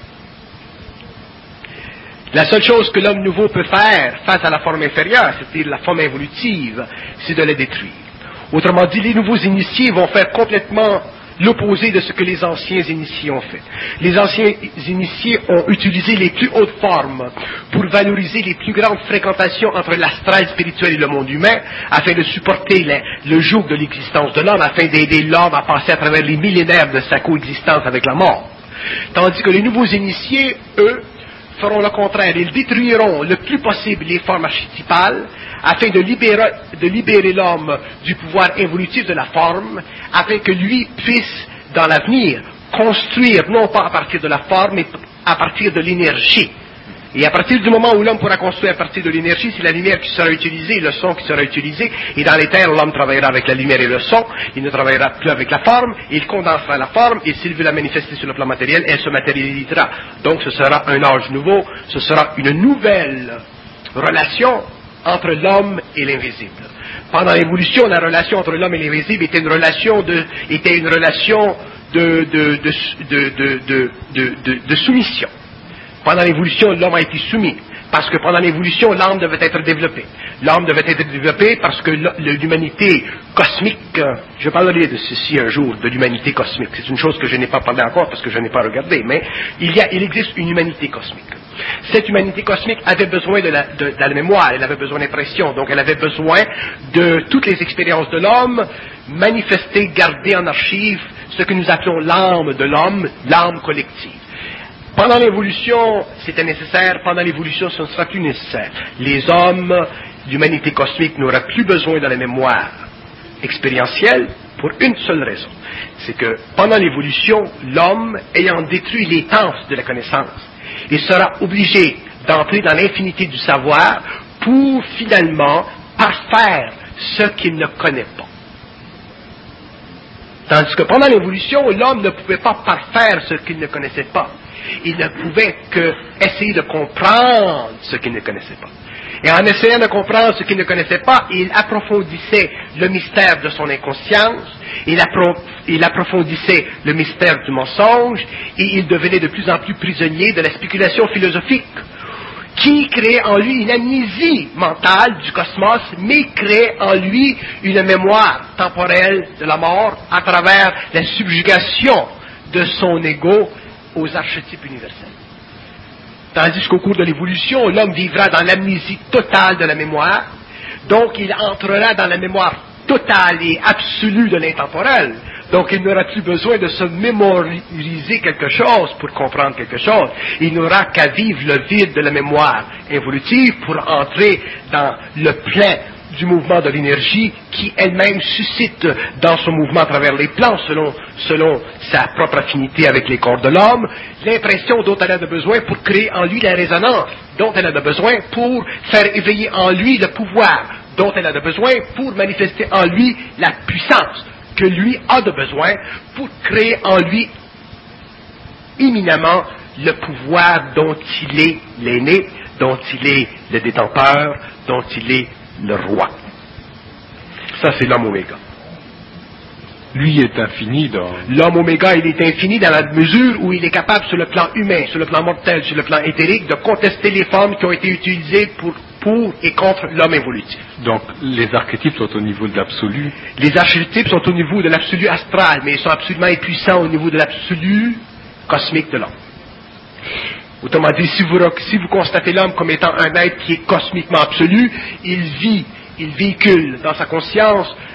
A: La seule chose que l'homme nouveau peut faire face à la forme inférieure, c'est-à-dire la forme évolutive, c'est de la détruire. Autrement dit, les nouveaux initiés vont faire complètement l'opposé de ce que les anciens initiés ont fait. Les anciens initiés ont utilisé les plus hautes formes pour valoriser les plus grandes fréquentations entre l'astral spirituel et le monde humain, afin de supporter les, le joug de l'existence de l'homme, afin d'aider l'homme à passer à travers les millénaires de sa coexistence avec la mort. Tandis que les nouveaux initiés, eux, feront le contraire. Ils détruiront le plus possible les formes archétypales afin de libérer, de libérer l'homme du pouvoir évolutif de la forme, afin que lui puisse, dans l'avenir, construire non pas à partir de la forme, mais à partir de l'énergie. Et à partir du moment où l'homme pourra construire à partir de l'énergie, c'est la lumière qui sera utilisée, le son qui sera utilisé, et dans les terres, l'homme travaillera avec la lumière et le son, il ne travaillera plus avec la forme, il condensera la forme, et s'il veut la manifester sur le plan matériel, elle se matérialisera. Donc ce sera un âge nouveau, ce sera une nouvelle relation entre l'homme et l'invisible. Pendant l'évolution, la relation entre l'homme et l'invisible était une relation de, était une relation de, de, de, de, de, de, de, de, de soumission. Pendant l'évolution, l'homme a été soumis, parce que pendant l'évolution, l'âme devait être développée. L'âme devait être développée parce que l'humanité cosmique, je parlerai de ceci un jour, de l'humanité cosmique. C'est une chose que je n'ai pas parlé encore parce que je n'ai pas regardé, mais il, y a, il existe une humanité cosmique. Cette humanité cosmique avait besoin de la, de, de la mémoire, elle avait besoin d'impression, donc elle avait besoin de toutes les expériences de l'homme, manifestées, gardées en archive, ce que nous appelons l'âme de l'homme, l'âme collective. Pendant l'évolution, c'était nécessaire. Pendant l'évolution, ce ne sera plus nécessaire. Les hommes, l'humanité cosmique n'aura plus besoin de la mémoire expérientielle pour une seule raison. C'est que pendant l'évolution, l'homme, ayant détruit l'étance de la connaissance, il sera obligé d'entrer dans l'infinité du savoir pour finalement parfaire ce qu'il ne connaît pas. Tandis que pendant l'évolution, l'homme ne pouvait pas parfaire ce qu'il ne connaissait pas. Il ne pouvait qu'essayer de comprendre ce qu'il ne connaissait pas. Et en essayant de comprendre ce qu'il ne connaissait pas, il approfondissait le mystère de son inconscience, il, appro- il approfondissait le mystère du mensonge, et il devenait de plus en plus prisonnier de la spéculation philosophique, qui créait en lui une amnésie mentale du cosmos, mais créait en lui une mémoire temporelle de la mort à travers la subjugation de son ego aux archétypes universels. Tandis qu'au cours de l'évolution, l'homme vivra dans l'amnésie totale de la mémoire, donc il entrera dans la mémoire totale et absolue de l'intemporel. Donc il n'aura plus besoin de se mémoriser quelque chose pour comprendre quelque chose. Il n'aura qu'à vivre le vide de la mémoire évolutive pour entrer dans le plein du mouvement de l'énergie qui elle-même suscite dans son mouvement à travers les plans, selon, selon sa propre affinité avec les corps de l'homme, l'impression dont elle a besoin pour créer en lui la résonance, dont elle a besoin pour faire éveiller en lui le pouvoir, dont elle a besoin pour manifester en lui la puissance que lui a de besoin pour créer en lui éminemment le pouvoir dont il est l'aîné, dont il est le détenteur, dont il est le roi. Ça, c'est l'homme oméga.
B: Lui est infini dans...
A: L'homme oméga, il est infini dans la mesure où il est capable, sur le plan humain, sur le plan mortel, sur le plan éthérique, de contester les formes qui ont été utilisées pour, pour et contre l'homme évolutif.
B: Donc, les archétypes sont au niveau de l'absolu.
A: Les archétypes sont au niveau de l'absolu astral, mais ils sont absolument impuissants au niveau de l'absolu cosmique de l'homme. Autrement dit, si vous, si vous constatez l'homme comme étant un être qui est cosmiquement absolu, il vit, il véhicule dans sa conscience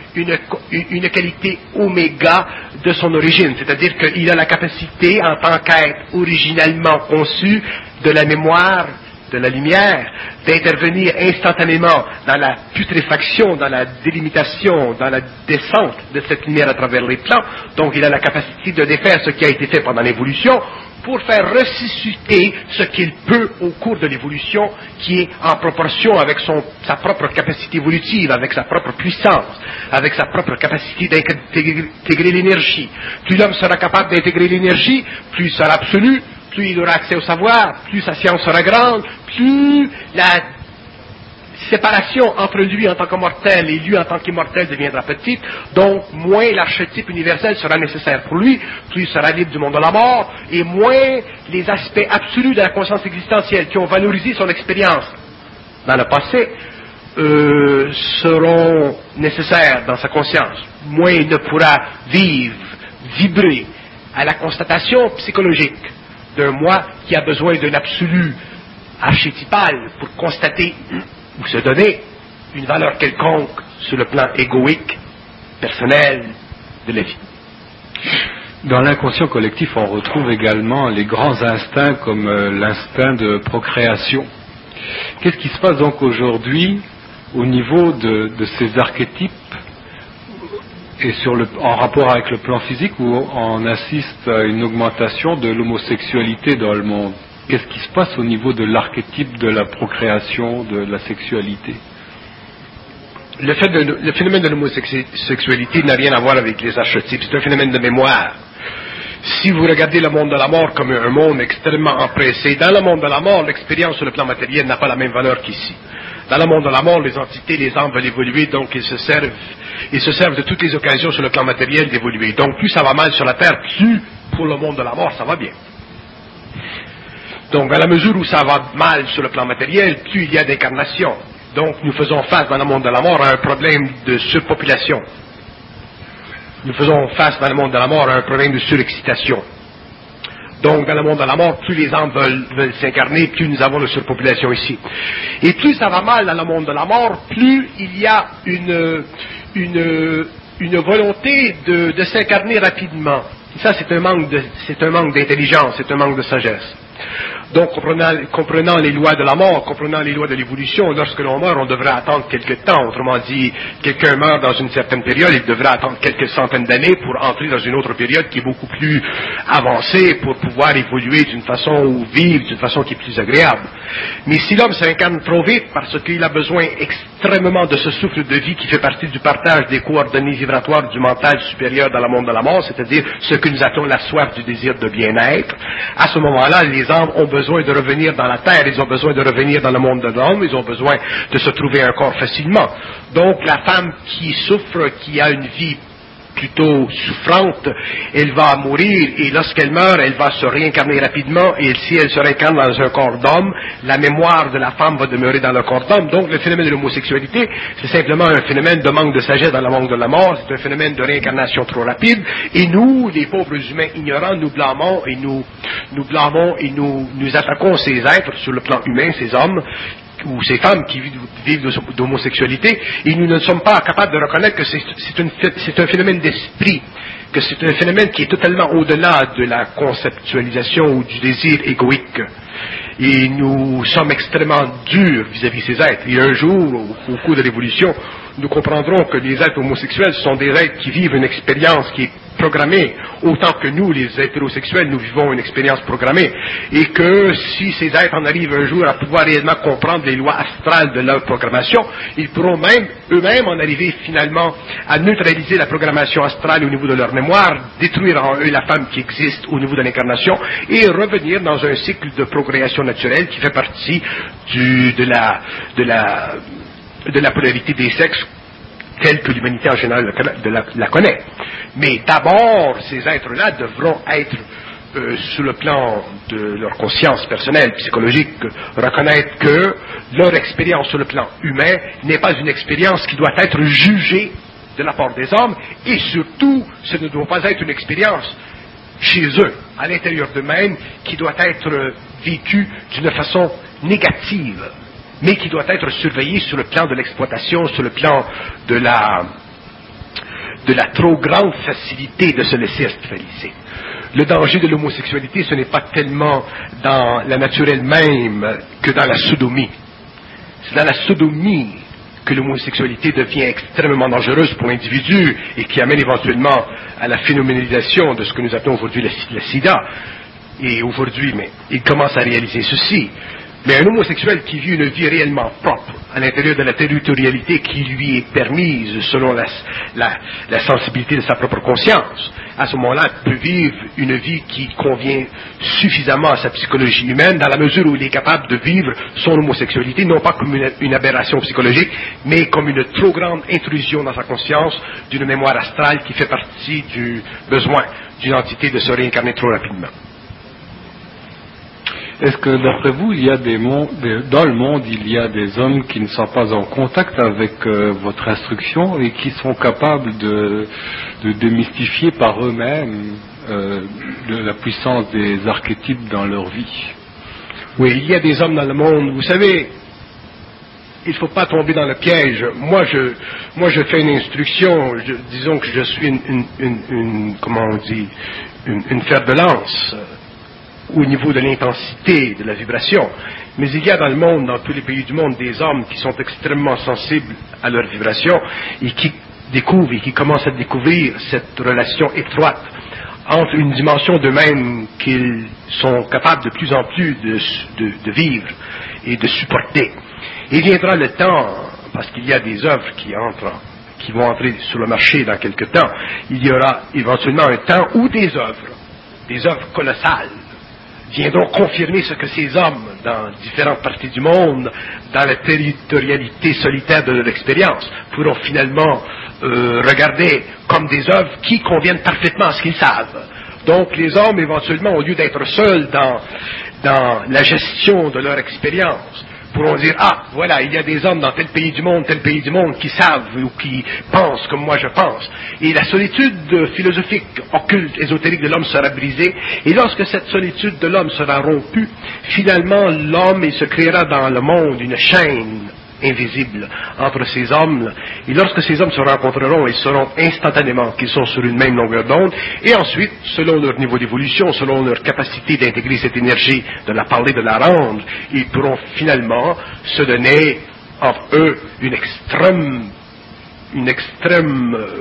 A: une, une qualité oméga de son origine, c'est-à-dire qu'il a la capacité, en tant qu'être originellement conçu, de la mémoire, de la lumière, d'intervenir instantanément dans la putréfaction, dans la délimitation, dans la descente de cette lumière à travers les plans. Donc il a la capacité de défaire ce qui a été fait pendant l'évolution pour faire ressusciter ce qu'il peut au cours de l'évolution, qui est en proportion avec son, sa propre capacité évolutive, avec sa propre puissance, avec sa propre capacité d'intégrer l'énergie. Plus l'homme sera capable d'intégrer l'énergie, plus il sera absolu, plus il aura accès au savoir, plus sa science sera grande, plus la séparation entre lui en tant que mortel et lui en tant qu'immortel deviendra petite, donc moins l'archétype universel sera nécessaire pour lui, plus il sera libre du monde de la mort, et moins les aspects absolus de la conscience existentielle qui ont valorisé son expérience dans le passé euh, seront nécessaires dans sa conscience. Moins il ne pourra vivre, vibrer à la constatation psychologique d'un moi qui a besoin d'un absolu archétypal pour constater ou se donner une valeur quelconque sur le plan égoïque, personnel de la vie.
B: Dans l'inconscient collectif, on retrouve également les grands instincts comme euh, l'instinct de procréation. Qu'est-ce qui se passe donc aujourd'hui au niveau de, de ces archétypes et sur le, en rapport avec le plan physique, où on assiste à une augmentation de l'homosexualité dans le monde? Qu'est-ce qui se passe au niveau de l'archétype de la procréation, de la sexualité?
A: Le, fait de, le phénomène de l'homosexualité n'a rien à voir avec les archétypes, c'est un phénomène de mémoire. Si vous regardez le monde de la mort comme un monde extrêmement empressé, dans le monde de la mort, l'expérience sur le plan matériel n'a pas la même valeur qu'ici. Dans le monde de la mort, les entités, les âmes veulent évoluer, donc ils se servent, ils se servent de toutes les occasions sur le plan matériel d'évoluer. Donc plus ça va mal sur la terre, plus pour le monde de la mort, ça va bien. Donc, à la mesure où ça va mal sur le plan matériel, plus il y a d'incarnation. Donc, nous faisons face dans le monde de la mort à un problème de surpopulation. Nous faisons face dans le monde de la mort à un problème de surexcitation. Donc, dans le monde de la mort, plus les âmes veulent, veulent s'incarner, plus nous avons de surpopulation ici. Et plus ça va mal dans le monde de la mort, plus il y a une, une, une volonté de, de s'incarner rapidement. Et ça, c'est un manque de, c'est un manque d'intelligence, c'est un manque de sagesse. Donc, comprenant, comprenant les lois de la mort, comprenant les lois de l'évolution, lorsque l'on meurt, on devrait attendre quelque temps. Autrement dit, quelqu'un meurt dans une certaine période, il devrait attendre quelques centaines d'années pour entrer dans une autre période qui est beaucoup plus avancée, pour pouvoir évoluer d'une façon ou vivre d'une façon qui est plus agréable. Mais si l'homme s'incarne trop vite parce qu'il a besoin extrêmement de ce souffle de vie qui fait partie du partage des coordonnées vibratoires du mental supérieur dans le monde de la mort, c'est-à-dire ce que nous appelons la soif du désir de bien-être, à ce moment-là, les âmes ont besoin de revenir dans la terre, ils ont besoin de revenir dans le monde de l'homme, ils ont besoin de se trouver un corps facilement. Donc la femme qui souffre, qui a une vie plutôt souffrante, elle va mourir et lorsqu'elle meurt, elle va se réincarner rapidement et si elle se réincarne dans un corps d'homme, la mémoire de la femme va demeurer dans le corps d'homme. Donc le phénomène de l'homosexualité, c'est simplement un phénomène de manque de sagesse dans le monde de la mort, c'est un phénomène de réincarnation trop rapide et nous, les pauvres humains ignorants, nous blâmons et nous, nous blâmons et nous, nous attaquons ces êtres sur le plan humain, ces hommes ou ces femmes qui vivent d'homosexualité, et nous ne sommes pas capables de reconnaître que c'est, c'est, une, c'est un phénomène d'esprit, que c'est un phénomène qui est totalement au-delà de la conceptualisation ou du désir égoïque. Et nous sommes extrêmement durs vis-à-vis de ces êtres. Et un jour, au, au cours de l'évolution, nous comprendrons que les êtres homosexuels sont des êtres qui vivent une expérience qui est programmée, autant que nous, les hétérosexuels, nous vivons une expérience programmée. Et que si ces êtres en arrivent un jour à pouvoir réellement comprendre les lois astrales de leur programmation, ils pourront même, eux-mêmes, en arriver finalement à neutraliser la programmation astrale au niveau de leur mémoire, détruire en eux la femme qui existe au niveau de l'incarnation, et revenir dans un cycle de procréation naturelle qui fait partie du, de la, de la, de la polarité des sexes telle que l'humanité en général la, la, la connaît. Mais d'abord, ces êtres-là devront être, euh, sur le plan de leur conscience personnelle, psychologique, reconnaître que leur expérience sur le plan humain n'est pas une expérience qui doit être jugée de la part des hommes, et surtout, ce ne doit pas être une expérience chez eux, à l'intérieur d'eux-mêmes, qui doit être vécue d'une façon négative, mais qui doit être surveillée sur le plan de l'exploitation, sur le plan de la, de la trop grande facilité de se laisser astraliser. Le danger de l'homosexualité, ce n'est pas tellement dans la nature elle-même que dans la sodomie. C'est dans la sodomie que l'homosexualité devient extrêmement dangereuse pour l'individu et qui amène éventuellement à la phénoménalisation de ce que nous appelons aujourd'hui le, le sida. Et aujourd'hui, mais il commence à réaliser ceci. Mais un homosexuel qui vit une vie réellement propre, à l'intérieur de la territorialité qui lui est permise selon la, la, la sensibilité de sa propre conscience, à ce moment-là, peut vivre une vie qui convient suffisamment à sa psychologie humaine, dans la mesure où il est capable de vivre son homosexualité, non pas comme une, une aberration psychologique, mais comme une trop grande intrusion dans sa conscience d'une mémoire astrale qui fait partie du besoin d'une entité de se réincarner trop rapidement.
B: Est-ce que, d'après vous, il y a des mondes, dans le monde, il y a des hommes qui ne sont pas en contact avec euh, votre instruction et qui sont capables de, de démystifier par eux-mêmes euh, de la puissance des archétypes dans leur vie?
A: Oui, il y a des hommes dans le monde. Vous savez, il ne faut pas tomber dans le piège. Moi, je, moi, je fais une instruction. Je, disons que je suis une, une, une, une comment on dit, une, une fer de lance au niveau de l'intensité de la vibration. Mais il y a dans le monde, dans tous les pays du monde, des hommes qui sont extrêmement sensibles à leur vibration et qui découvrent et qui commencent à découvrir cette relation étroite entre une dimension d'eux-mêmes qu'ils sont capables de plus en plus de, de, de vivre et de supporter. Et viendra le temps, parce qu'il y a des œuvres qui entrent, qui vont entrer sur le marché dans quelque temps, il y aura éventuellement un temps où des œuvres, des œuvres colossales, viendront confirmer ce que ces hommes, dans différentes parties du monde, dans la territorialité solitaire de leur expérience, pourront finalement euh, regarder comme des œuvres qui conviennent parfaitement à ce qu'ils savent. Donc les hommes, éventuellement, au lieu d'être seuls dans, dans la gestion de leur expérience, pourront dire, ah, voilà, il y a des hommes dans tel pays du monde, tel pays du monde qui savent ou qui pensent comme moi je pense. Et la solitude philosophique, occulte, ésotérique de l'homme sera brisée. Et lorsque cette solitude de l'homme sera rompue, finalement, l'homme, il se créera dans le monde une chaîne invisible entre ces hommes. Et lorsque ces hommes se rencontreront, ils sauront instantanément qu'ils sont sur une même longueur d'onde. Et ensuite, selon leur niveau d'évolution, selon leur capacité d'intégrer cette énergie, de la parler, de la rendre, ils pourront finalement se donner entre eux une extrême, une extrême euh,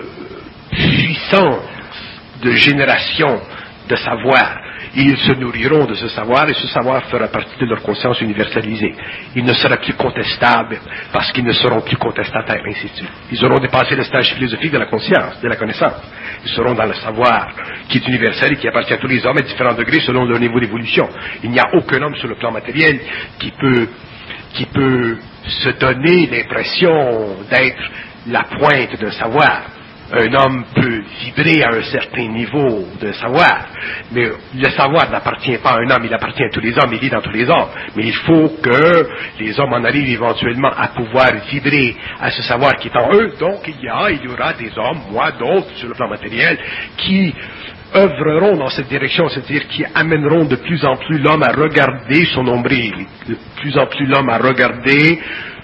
A: puissance de génération de savoir. Et ils se nourriront de ce savoir, et ce savoir fera partie de leur conscience universalisée. Il ne sera plus contestable, parce qu'ils ne seront plus contestataires, ainsi de suite. Ils auront dépassé le stage philosophique de la conscience, de la connaissance. Ils seront dans le savoir, qui est universel et qui appartient à tous les hommes à différents degrés selon leur niveau d'évolution. Il n'y a aucun homme sur le plan matériel qui peut, qui peut se donner l'impression d'être la pointe d'un savoir. Un homme peut vibrer à un certain niveau de savoir, mais le savoir n'appartient pas à un homme, il appartient à tous les hommes, il est dans tous les hommes. Mais il faut que les hommes en arrivent éventuellement à pouvoir vibrer à ce savoir qui est en eux. Donc il y a, il y aura des hommes, moi, d'autres, sur le plan matériel, qui œuvreront dans cette direction, c'est-à-dire qui amèneront de plus en plus l'homme à regarder son nombril, de plus en plus l'homme à regarder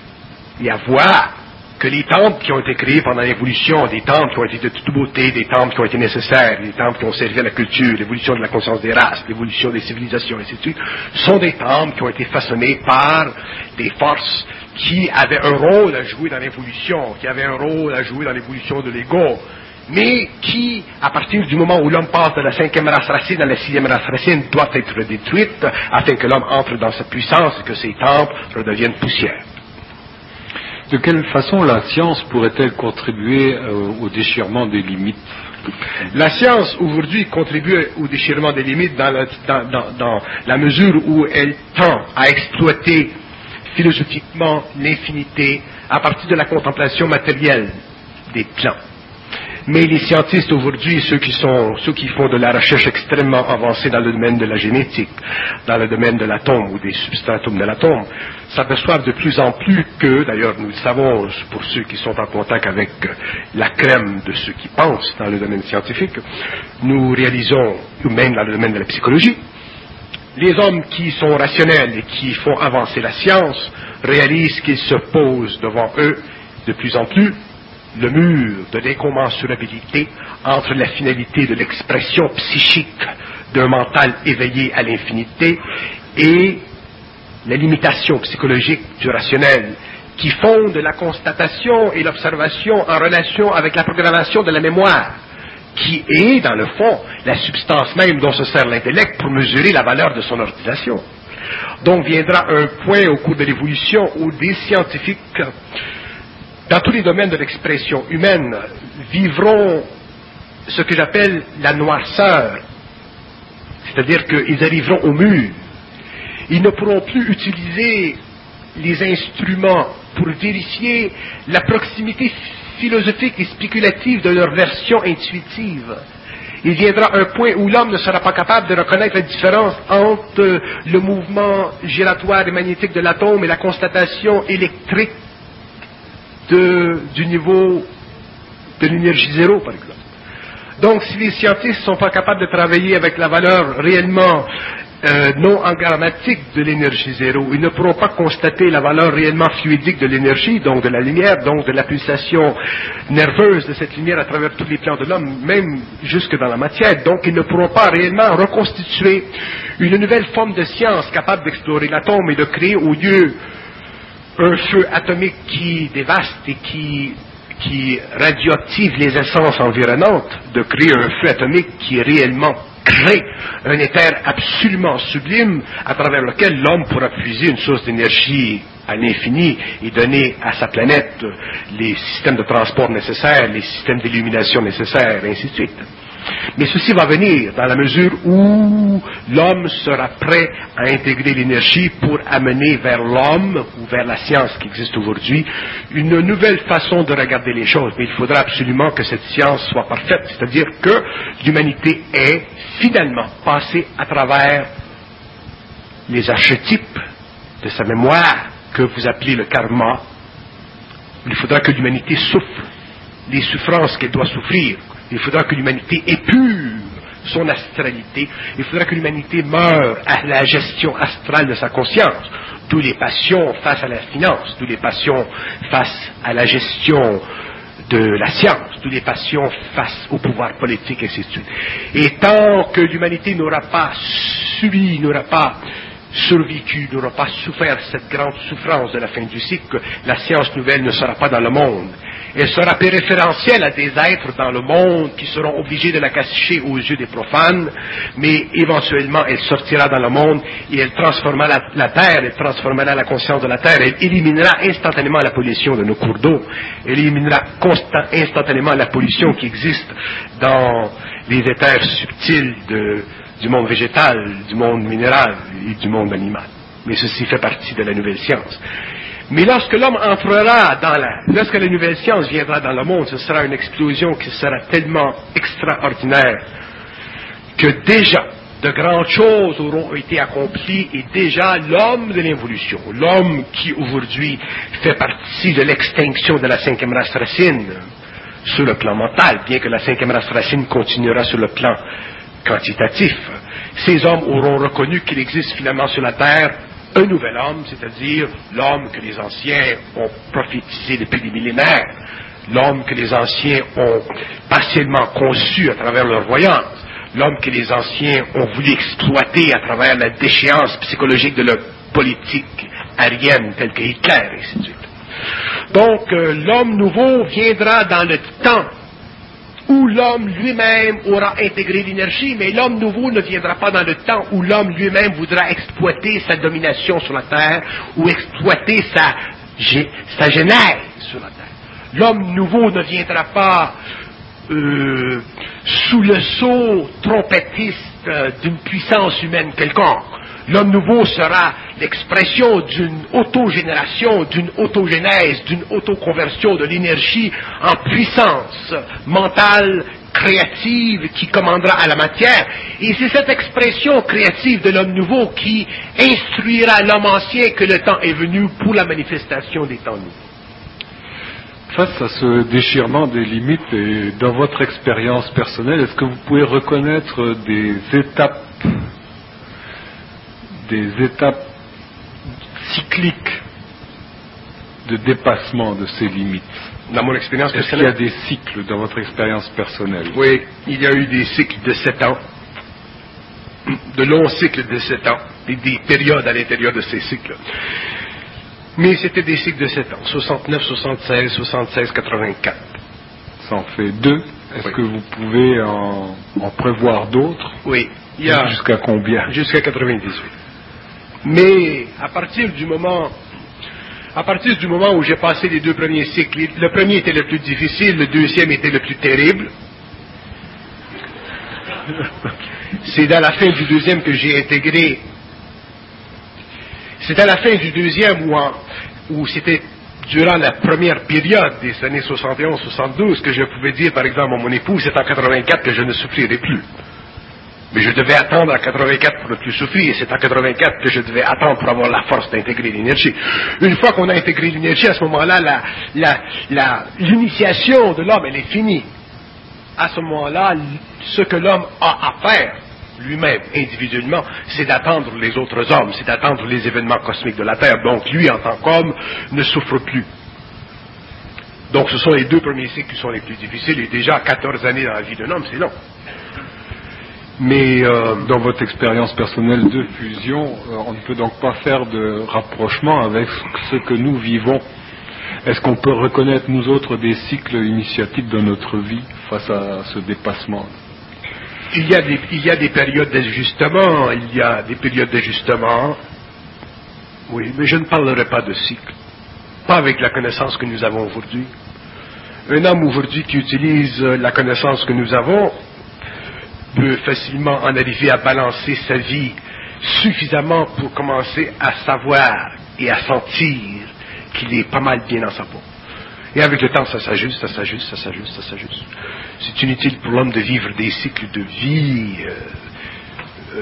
A: et à voir que les temples qui ont été créés pendant l'évolution, des temples qui ont été de toute beauté, des temples qui ont été nécessaires, des temples qui ont servi à la culture, l'évolution de la conscience des races, l'évolution des civilisations, et ainsi de suite, sont des temples qui ont été façonnés par des forces qui avaient un rôle à jouer dans l'évolution, qui avaient un rôle à jouer dans l'évolution de l'ego, mais qui, à partir du moment où l'homme passe de la cinquième race racine à la sixième race racine, doit être détruite afin que l'homme entre dans sa puissance et que ces temples redeviennent poussière.
B: De quelle façon la science pourrait-elle contribuer euh, au déchirement des limites?
A: La science, aujourd'hui, contribue au déchirement des limites dans la, dans, dans, dans la mesure où elle tend à exploiter philosophiquement l'infinité à partir de la contemplation matérielle des plans. Mais les scientistes aujourd'hui, ceux qui sont, ceux qui font de la recherche extrêmement avancée dans le domaine de la génétique, dans le domaine de l'atome ou des substratomes de l'atome, s'aperçoivent de plus en plus que, d'ailleurs nous le savons pour ceux qui sont en contact avec la crème de ceux qui pensent dans le domaine scientifique, nous réalisons, ou même dans le domaine de la psychologie, les hommes qui sont rationnels et qui font avancer la science réalisent qu'ils se posent devant eux de plus en plus le mur de l'incommensurabilité entre la finalité de l'expression psychique d'un mental éveillé à l'infinité et la limitation psychologique du rationnel, qui fonde la constatation et l'observation en relation avec la programmation de la mémoire, qui est, dans le fond, la substance même dont se sert l'intellect pour mesurer la valeur de son ordination. Donc viendra un point au cours de l'évolution où des scientifiques, dans tous les domaines de l'expression humaine, vivront ce que j'appelle la noirceur, c'est-à-dire qu'ils arriveront au mur. Ils ne pourront plus utiliser les instruments pour vérifier la proximité philosophique et spéculative de leur version intuitive. Il viendra un point où l'homme ne sera pas capable de reconnaître la différence entre le mouvement giratoire et magnétique de l'atome et la constatation électrique de, du niveau de l'énergie zéro, par exemple. Donc, si les scientifiques ne sont pas capables de travailler avec la valeur réellement euh, non engrammatique de l'énergie zéro, ils ne pourront pas constater la valeur réellement fluidique de l'énergie, donc de la lumière, donc de la pulsation nerveuse de cette lumière à travers tous les plans de l'homme, même jusque dans la matière. Donc, ils ne pourront pas réellement reconstituer une nouvelle forme de science capable d'explorer l'atome et de créer au lieu un feu atomique qui dévaste et qui qui radioactive les essences environnantes, de créer un feu atomique qui réellement crée un éther absolument sublime à travers lequel l'homme pourra puiser une source d'énergie à l'infini et donner à sa planète les systèmes de transport nécessaires, les systèmes d'illumination nécessaires, et ainsi de suite. Mais ceci va venir dans la mesure où l'homme sera prêt à intégrer l'énergie pour amener vers l'homme, ou vers la science qui existe aujourd'hui, une nouvelle façon de regarder les choses. Mais il faudra absolument que cette science soit parfaite, c'est-à-dire que l'humanité est finalement passée à travers les archétypes de sa mémoire, que vous appelez le karma. Il faudra que l'humanité souffre les souffrances qu'elle doit souffrir. Il faudra que l'humanité épure son astralité. Il faudra que l'humanité meure à la gestion astrale de sa conscience. D'où les passions face à la finance, d'où les passions face à la gestion de la science, d'où les passions face au pouvoir politique, et ainsi de suite. Et tant que l'humanité n'aura pas subi, n'aura pas survécu, n'aura pas souffert cette grande souffrance de la fin du cycle, la science nouvelle ne sera pas dans le monde. Elle sera préférentielle à des êtres dans le monde qui seront obligés de la cacher aux yeux des profanes, mais éventuellement elle sortira dans le monde et elle transformera la, la terre, elle transformera la conscience de la terre, elle éliminera instantanément la pollution de nos cours d'eau, elle éliminera constant, instantanément la pollution qui existe dans les éthers subtils de du monde végétal, du monde minéral et du monde animal. Mais ceci fait partie de la nouvelle science. Mais lorsque l'homme entrera dans la... Lorsque la nouvelle science viendra dans le monde, ce sera une explosion qui sera tellement extraordinaire que déjà de grandes choses auront été accomplies et déjà l'homme de l'évolution, l'homme qui aujourd'hui fait partie de l'extinction de la cinquième race racine sur le plan mental, bien que la cinquième race racine continuera sur le plan quantitatif. Ces hommes auront reconnu qu'il existe finalement sur la Terre un nouvel homme, c'est-à-dire l'homme que les anciens ont prophétisé depuis des millénaires, l'homme que les anciens ont partiellement conçu à travers leur voyance, l'homme que les anciens ont voulu exploiter à travers la déchéance psychologique de leur politique aryenne telle que Hitler, et ainsi de suite. Donc, euh, l'homme nouveau viendra dans le temps où l'homme lui-même aura intégré l'énergie, mais l'homme nouveau ne viendra pas dans le temps où l'homme lui-même voudra exploiter sa domination sur la Terre ou exploiter sa, sa genèse sur la Terre. L'homme nouveau ne viendra pas euh, sous le sceau trompettiste euh, d'une puissance humaine quelconque. L'homme nouveau sera l'expression d'une autogénération, d'une autogénèse, d'une autoconversion de l'énergie en puissance mentale, créative, qui commandera à la matière. Et c'est cette expression créative de l'homme nouveau qui instruira l'homme ancien que le temps est venu pour la manifestation des temps nouveaux.
B: Face à ce déchirement des limites et dans votre expérience personnelle, est-ce que vous pouvez reconnaître des étapes des étapes cycliques de dépassement de ces limites?
A: Dans mon expérience
B: Est-ce qu'il y a
A: personnelle,
B: des cycles dans votre expérience personnelle?
A: oui, il y a eu des cycles de sept ans, de longs cycles de sept ans, et des périodes à l'intérieur de ces cycles. Mais c'était des cycles de sept ans, soixante-neuf, soixante-seize, soixante-seize, quatre-vingt-quatre.
B: Ça en fait deux. Est-ce
A: Oui.
B: que vous pouvez en, en prévoir d'autres?
A: Oui, il y a
B: Jusqu'à combien?
A: jusqu'à quatre-vingt-dix-huit. Mais à partir du moment, à partir du moment où j'ai passé les deux premiers cycles, le premier était le plus difficile, le deuxième était le plus terrible. C'est à la fin du deuxième que j'ai intégré. C'est à la fin du deuxième où, en- où c'était durant la première période des années soixante et onze soixante-douze que je pouvais dire, par exemple, à mon époux, c'est en quatre-vingt-quatre que je ne souffrirai plus. Mais je devais attendre à quatre-vingt-quatre pour ne plus souffrir, et c'est en quatre-vingt-quatre que je devais attendre pour avoir la force d'intégrer l'énergie. Une fois qu'on a intégré l'énergie, à ce moment-là, la, la, la, l'initiation de l'homme, elle est finie. À ce moment-là, ce que l'homme a à faire, lui-même, individuellement, c'est d'attendre les autres hommes, c'est d'attendre les événements cosmiques de la Terre. Donc, lui, en tant qu'homme, ne souffre plus. Donc, ce sont les deux premiers cycles qui sont les plus difficiles, et déjà quatorze années dans la vie d'un homme, c'est long. Mais euh,
B: Dans votre expérience personnelle de fusion, euh, on ne peut donc pas faire de rapprochement avec ce que nous vivons. Est-ce qu'on peut reconnaître, nous autres, des cycles initiatiques dans notre vie face à ce dépassement?
A: il y a des, il y a des périodes d'ajustement, il y a des périodes d'ajustement, oui, mais je ne parlerai pas de cycle, pas avec la connaissance que nous avons aujourd'hui. Un homme aujourd'hui qui utilise la connaissance que nous avons peut facilement en arriver à balancer sa vie suffisamment pour commencer à savoir et à sentir qu'il est pas mal bien dans sa peau. Et avec le temps, ça s'ajuste, ça s'ajuste, ça s'ajuste, ça s'ajuste. C'est inutile pour l'homme de vivre des cycles de vie euh, euh,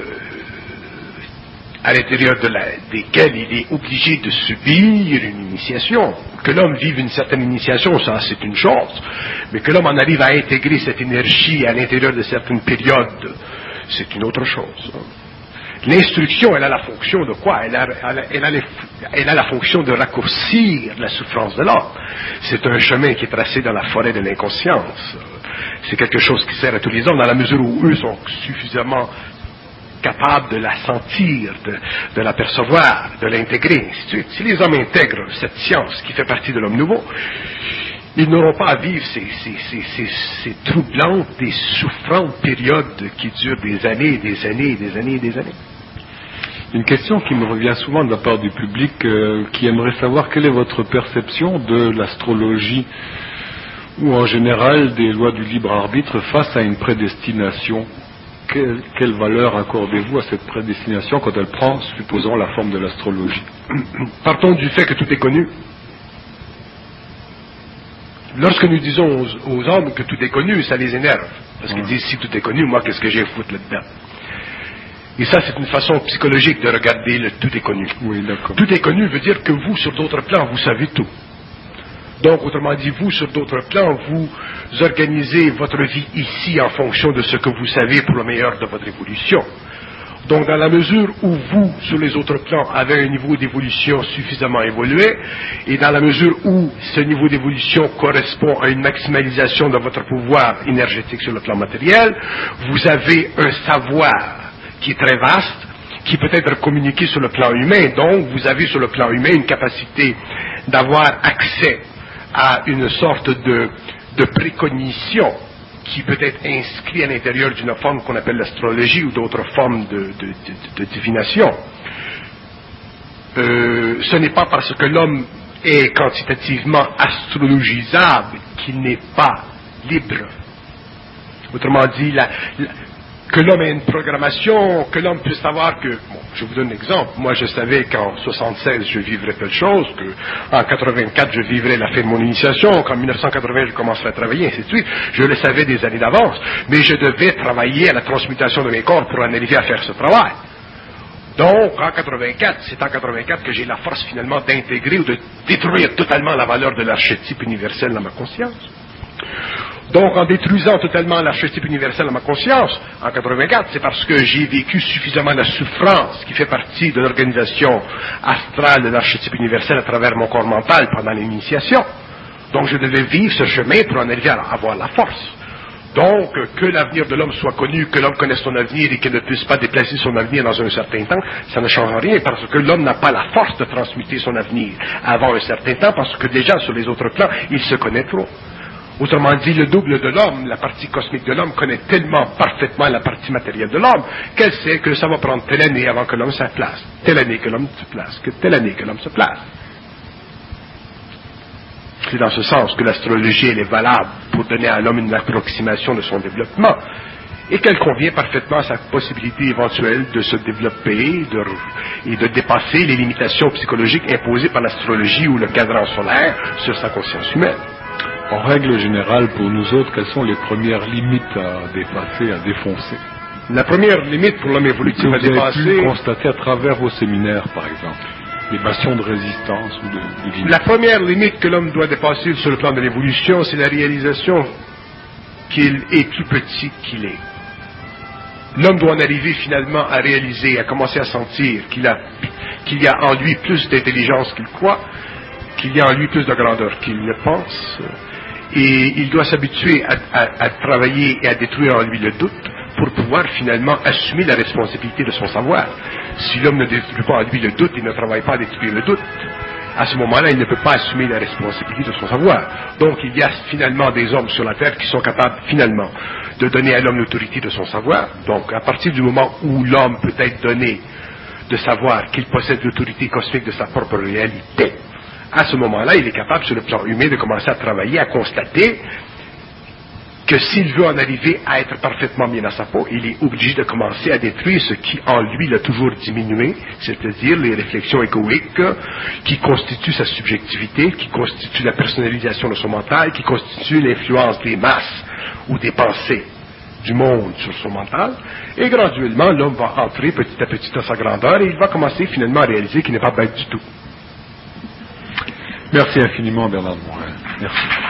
A: à l'intérieur de la, desquels il est obligé de subir une initiation. Que l'homme vive une certaine initiation, ça c'est une chose, mais que l'homme en arrive à intégrer cette énergie à l'intérieur de certaines périodes, c'est une autre chose. L'instruction, elle a la fonction de quoi? Elle a, elle, a, elle, a les, elle a la fonction de raccourcir la souffrance de l'homme. C'est un chemin qui est tracé dans la forêt de l'inconscience. C'est quelque chose qui sert à tous les hommes dans la mesure où eux sont suffisamment capables de la sentir, de, de la percevoir, de l'intégrer, ainsi de suite. Si les hommes intègrent cette science qui fait partie de l'homme nouveau, ils n'auront pas à vivre ces, ces, ces, ces, ces troublantes et souffrantes périodes qui durent des années et des années et des années et des années.
B: Une question qui me revient souvent de la part du public euh, qui aimerait savoir quelle est votre perception de l'astrologie ou en général des lois du libre arbitre face à une prédestination. Quelle, quelle valeur accordez-vous à cette prédestination quand elle prend, supposons, la forme de l'astrologie?
A: Partons du fait que tout est connu. Lorsque nous disons aux, aux hommes que tout est connu, ça les énerve. Parce qu'ils disent, si tout est connu, moi, qu'est-ce que j'ai à foutre là-dedans? Et ça, c'est une façon psychologique de regarder le tout est connu.
B: Oui, d'accord.
A: Tout est connu veut dire que vous, sur d'autres plans, vous savez tout. Donc, autrement dit, vous, sur d'autres plans, vous organisez votre vie ici en fonction de ce que vous savez pour le meilleur de votre évolution. Donc, dans la mesure où vous, sur les autres plans, avez un niveau d'évolution suffisamment évolué, et dans la mesure où ce niveau d'évolution correspond à une maximalisation de votre pouvoir énergétique sur le plan matériel, vous avez un savoir qui est très vaste, qui peut être communiqué sur le plan humain. Donc, vous avez sur le plan humain une capacité d'avoir accès à une sorte de, de précognition qui peut être inscrit à l'intérieur d'une forme qu'on appelle l'astrologie ou d'autres formes de, de, de, de divination. Euh, ce n'est pas parce que l'homme est quantitativement astrologisable qu'il n'est pas libre. Autrement dit, la, la, que l'homme ait une programmation, que l'homme puisse savoir que, bon, je vous donne un exemple, moi je savais qu'en soixante-seize je vivrais telle chose, qu'en quatre-vingt-quatre je vivrais la fin de mon initiation, qu'en mille neuf cent quatre-vingts je commencerais à travailler, ainsi de suite. Je le savais des années d'avance, mais je devais travailler à la transmutation de mes corps pour en arriver à faire ce travail. Donc, en quatre-vingt-quatre, c'est en quatre-vingt-quatre que j'ai la force finalement d'intégrer ou de détruire totalement la valeur de l'archétype universel dans ma conscience. Donc, en détruisant totalement l'archétype universel à ma conscience, en quatre-vingt-quatre, c'est parce que j'ai vécu suffisamment la souffrance qui fait partie de l'organisation astrale de l'archétype universel à travers mon corps mental pendant l'initiation. Donc, je devais vivre ce chemin pour en arriver à avoir la force. Donc, que l'avenir de l'homme soit connu, que l'homme connaisse son avenir et qu'il ne puisse pas déplacer son avenir dans un certain temps, ça ne change rien parce que l'homme n'a pas la force de transmuter son avenir avant un certain temps parce que déjà sur les autres plans, il se connaît trop. Autrement dit, le double de l'homme, la partie cosmique de l'homme, connaît tellement parfaitement la partie matérielle de l'homme qu'elle sait que ça va prendre telle année avant que l'homme se place, telle année que l'homme se place, que telle année que l'homme se place. C'est dans ce sens que l'astrologie elle est valable pour donner à l'homme une approximation de son développement et qu'elle convient parfaitement à sa possibilité éventuelle de se développer de, et de dépasser les limitations psychologiques imposées par l'astrologie ou le cadran solaire sur sa conscience humaine.
B: En règle générale, pour nous autres, quelles sont les premières limites à dépasser, à défoncer?
A: La première limite pour l'homme évolutif à dépasser...
B: Vous avez pu constater à travers vos séminaires, par exemple, des bastions de résistance ou de, de limite.
A: La première limite que l'homme doit dépasser sur le plan de l'évolution, c'est la réalisation qu'il est plus petit qu'il est. L'homme doit en arriver finalement à réaliser, à commencer à sentir qu'il a, qu'il y a en lui plus d'intelligence qu'il croit, qu'il y a en lui plus de grandeur qu'il ne pense, et il doit s'habituer à, à, à travailler et à détruire en lui le doute pour pouvoir finalement assumer la responsabilité de son savoir. Si l'homme ne détruit pas en lui le doute, il ne travaille pas à détruire le doute. À ce moment-là, il ne peut pas assumer la responsabilité de son savoir. Donc, il y a finalement des hommes sur la Terre qui sont capables finalement de donner à l'homme l'autorité de son savoir. Donc, à partir du moment où l'homme peut être donné de savoir qu'il possède l'autorité cosmique de sa propre réalité, à ce moment-là, il est capable, sur le plan humain, de commencer à travailler, à constater que s'il veut en arriver à être parfaitement bien à sa peau, il est obligé de commencer à détruire ce qui en lui l'a toujours diminué, c'est-à-dire les réflexions égoïques qui constituent sa subjectivité, qui constituent la personnalisation de son mental, qui constituent l'influence des masses ou des pensées du monde sur son mental, et graduellement, l'homme va entrer petit à petit dans sa grandeur et il va commencer finalement à réaliser qu'il n'est pas bête du tout.
B: Merci infiniment, Bernard Morel. Merci.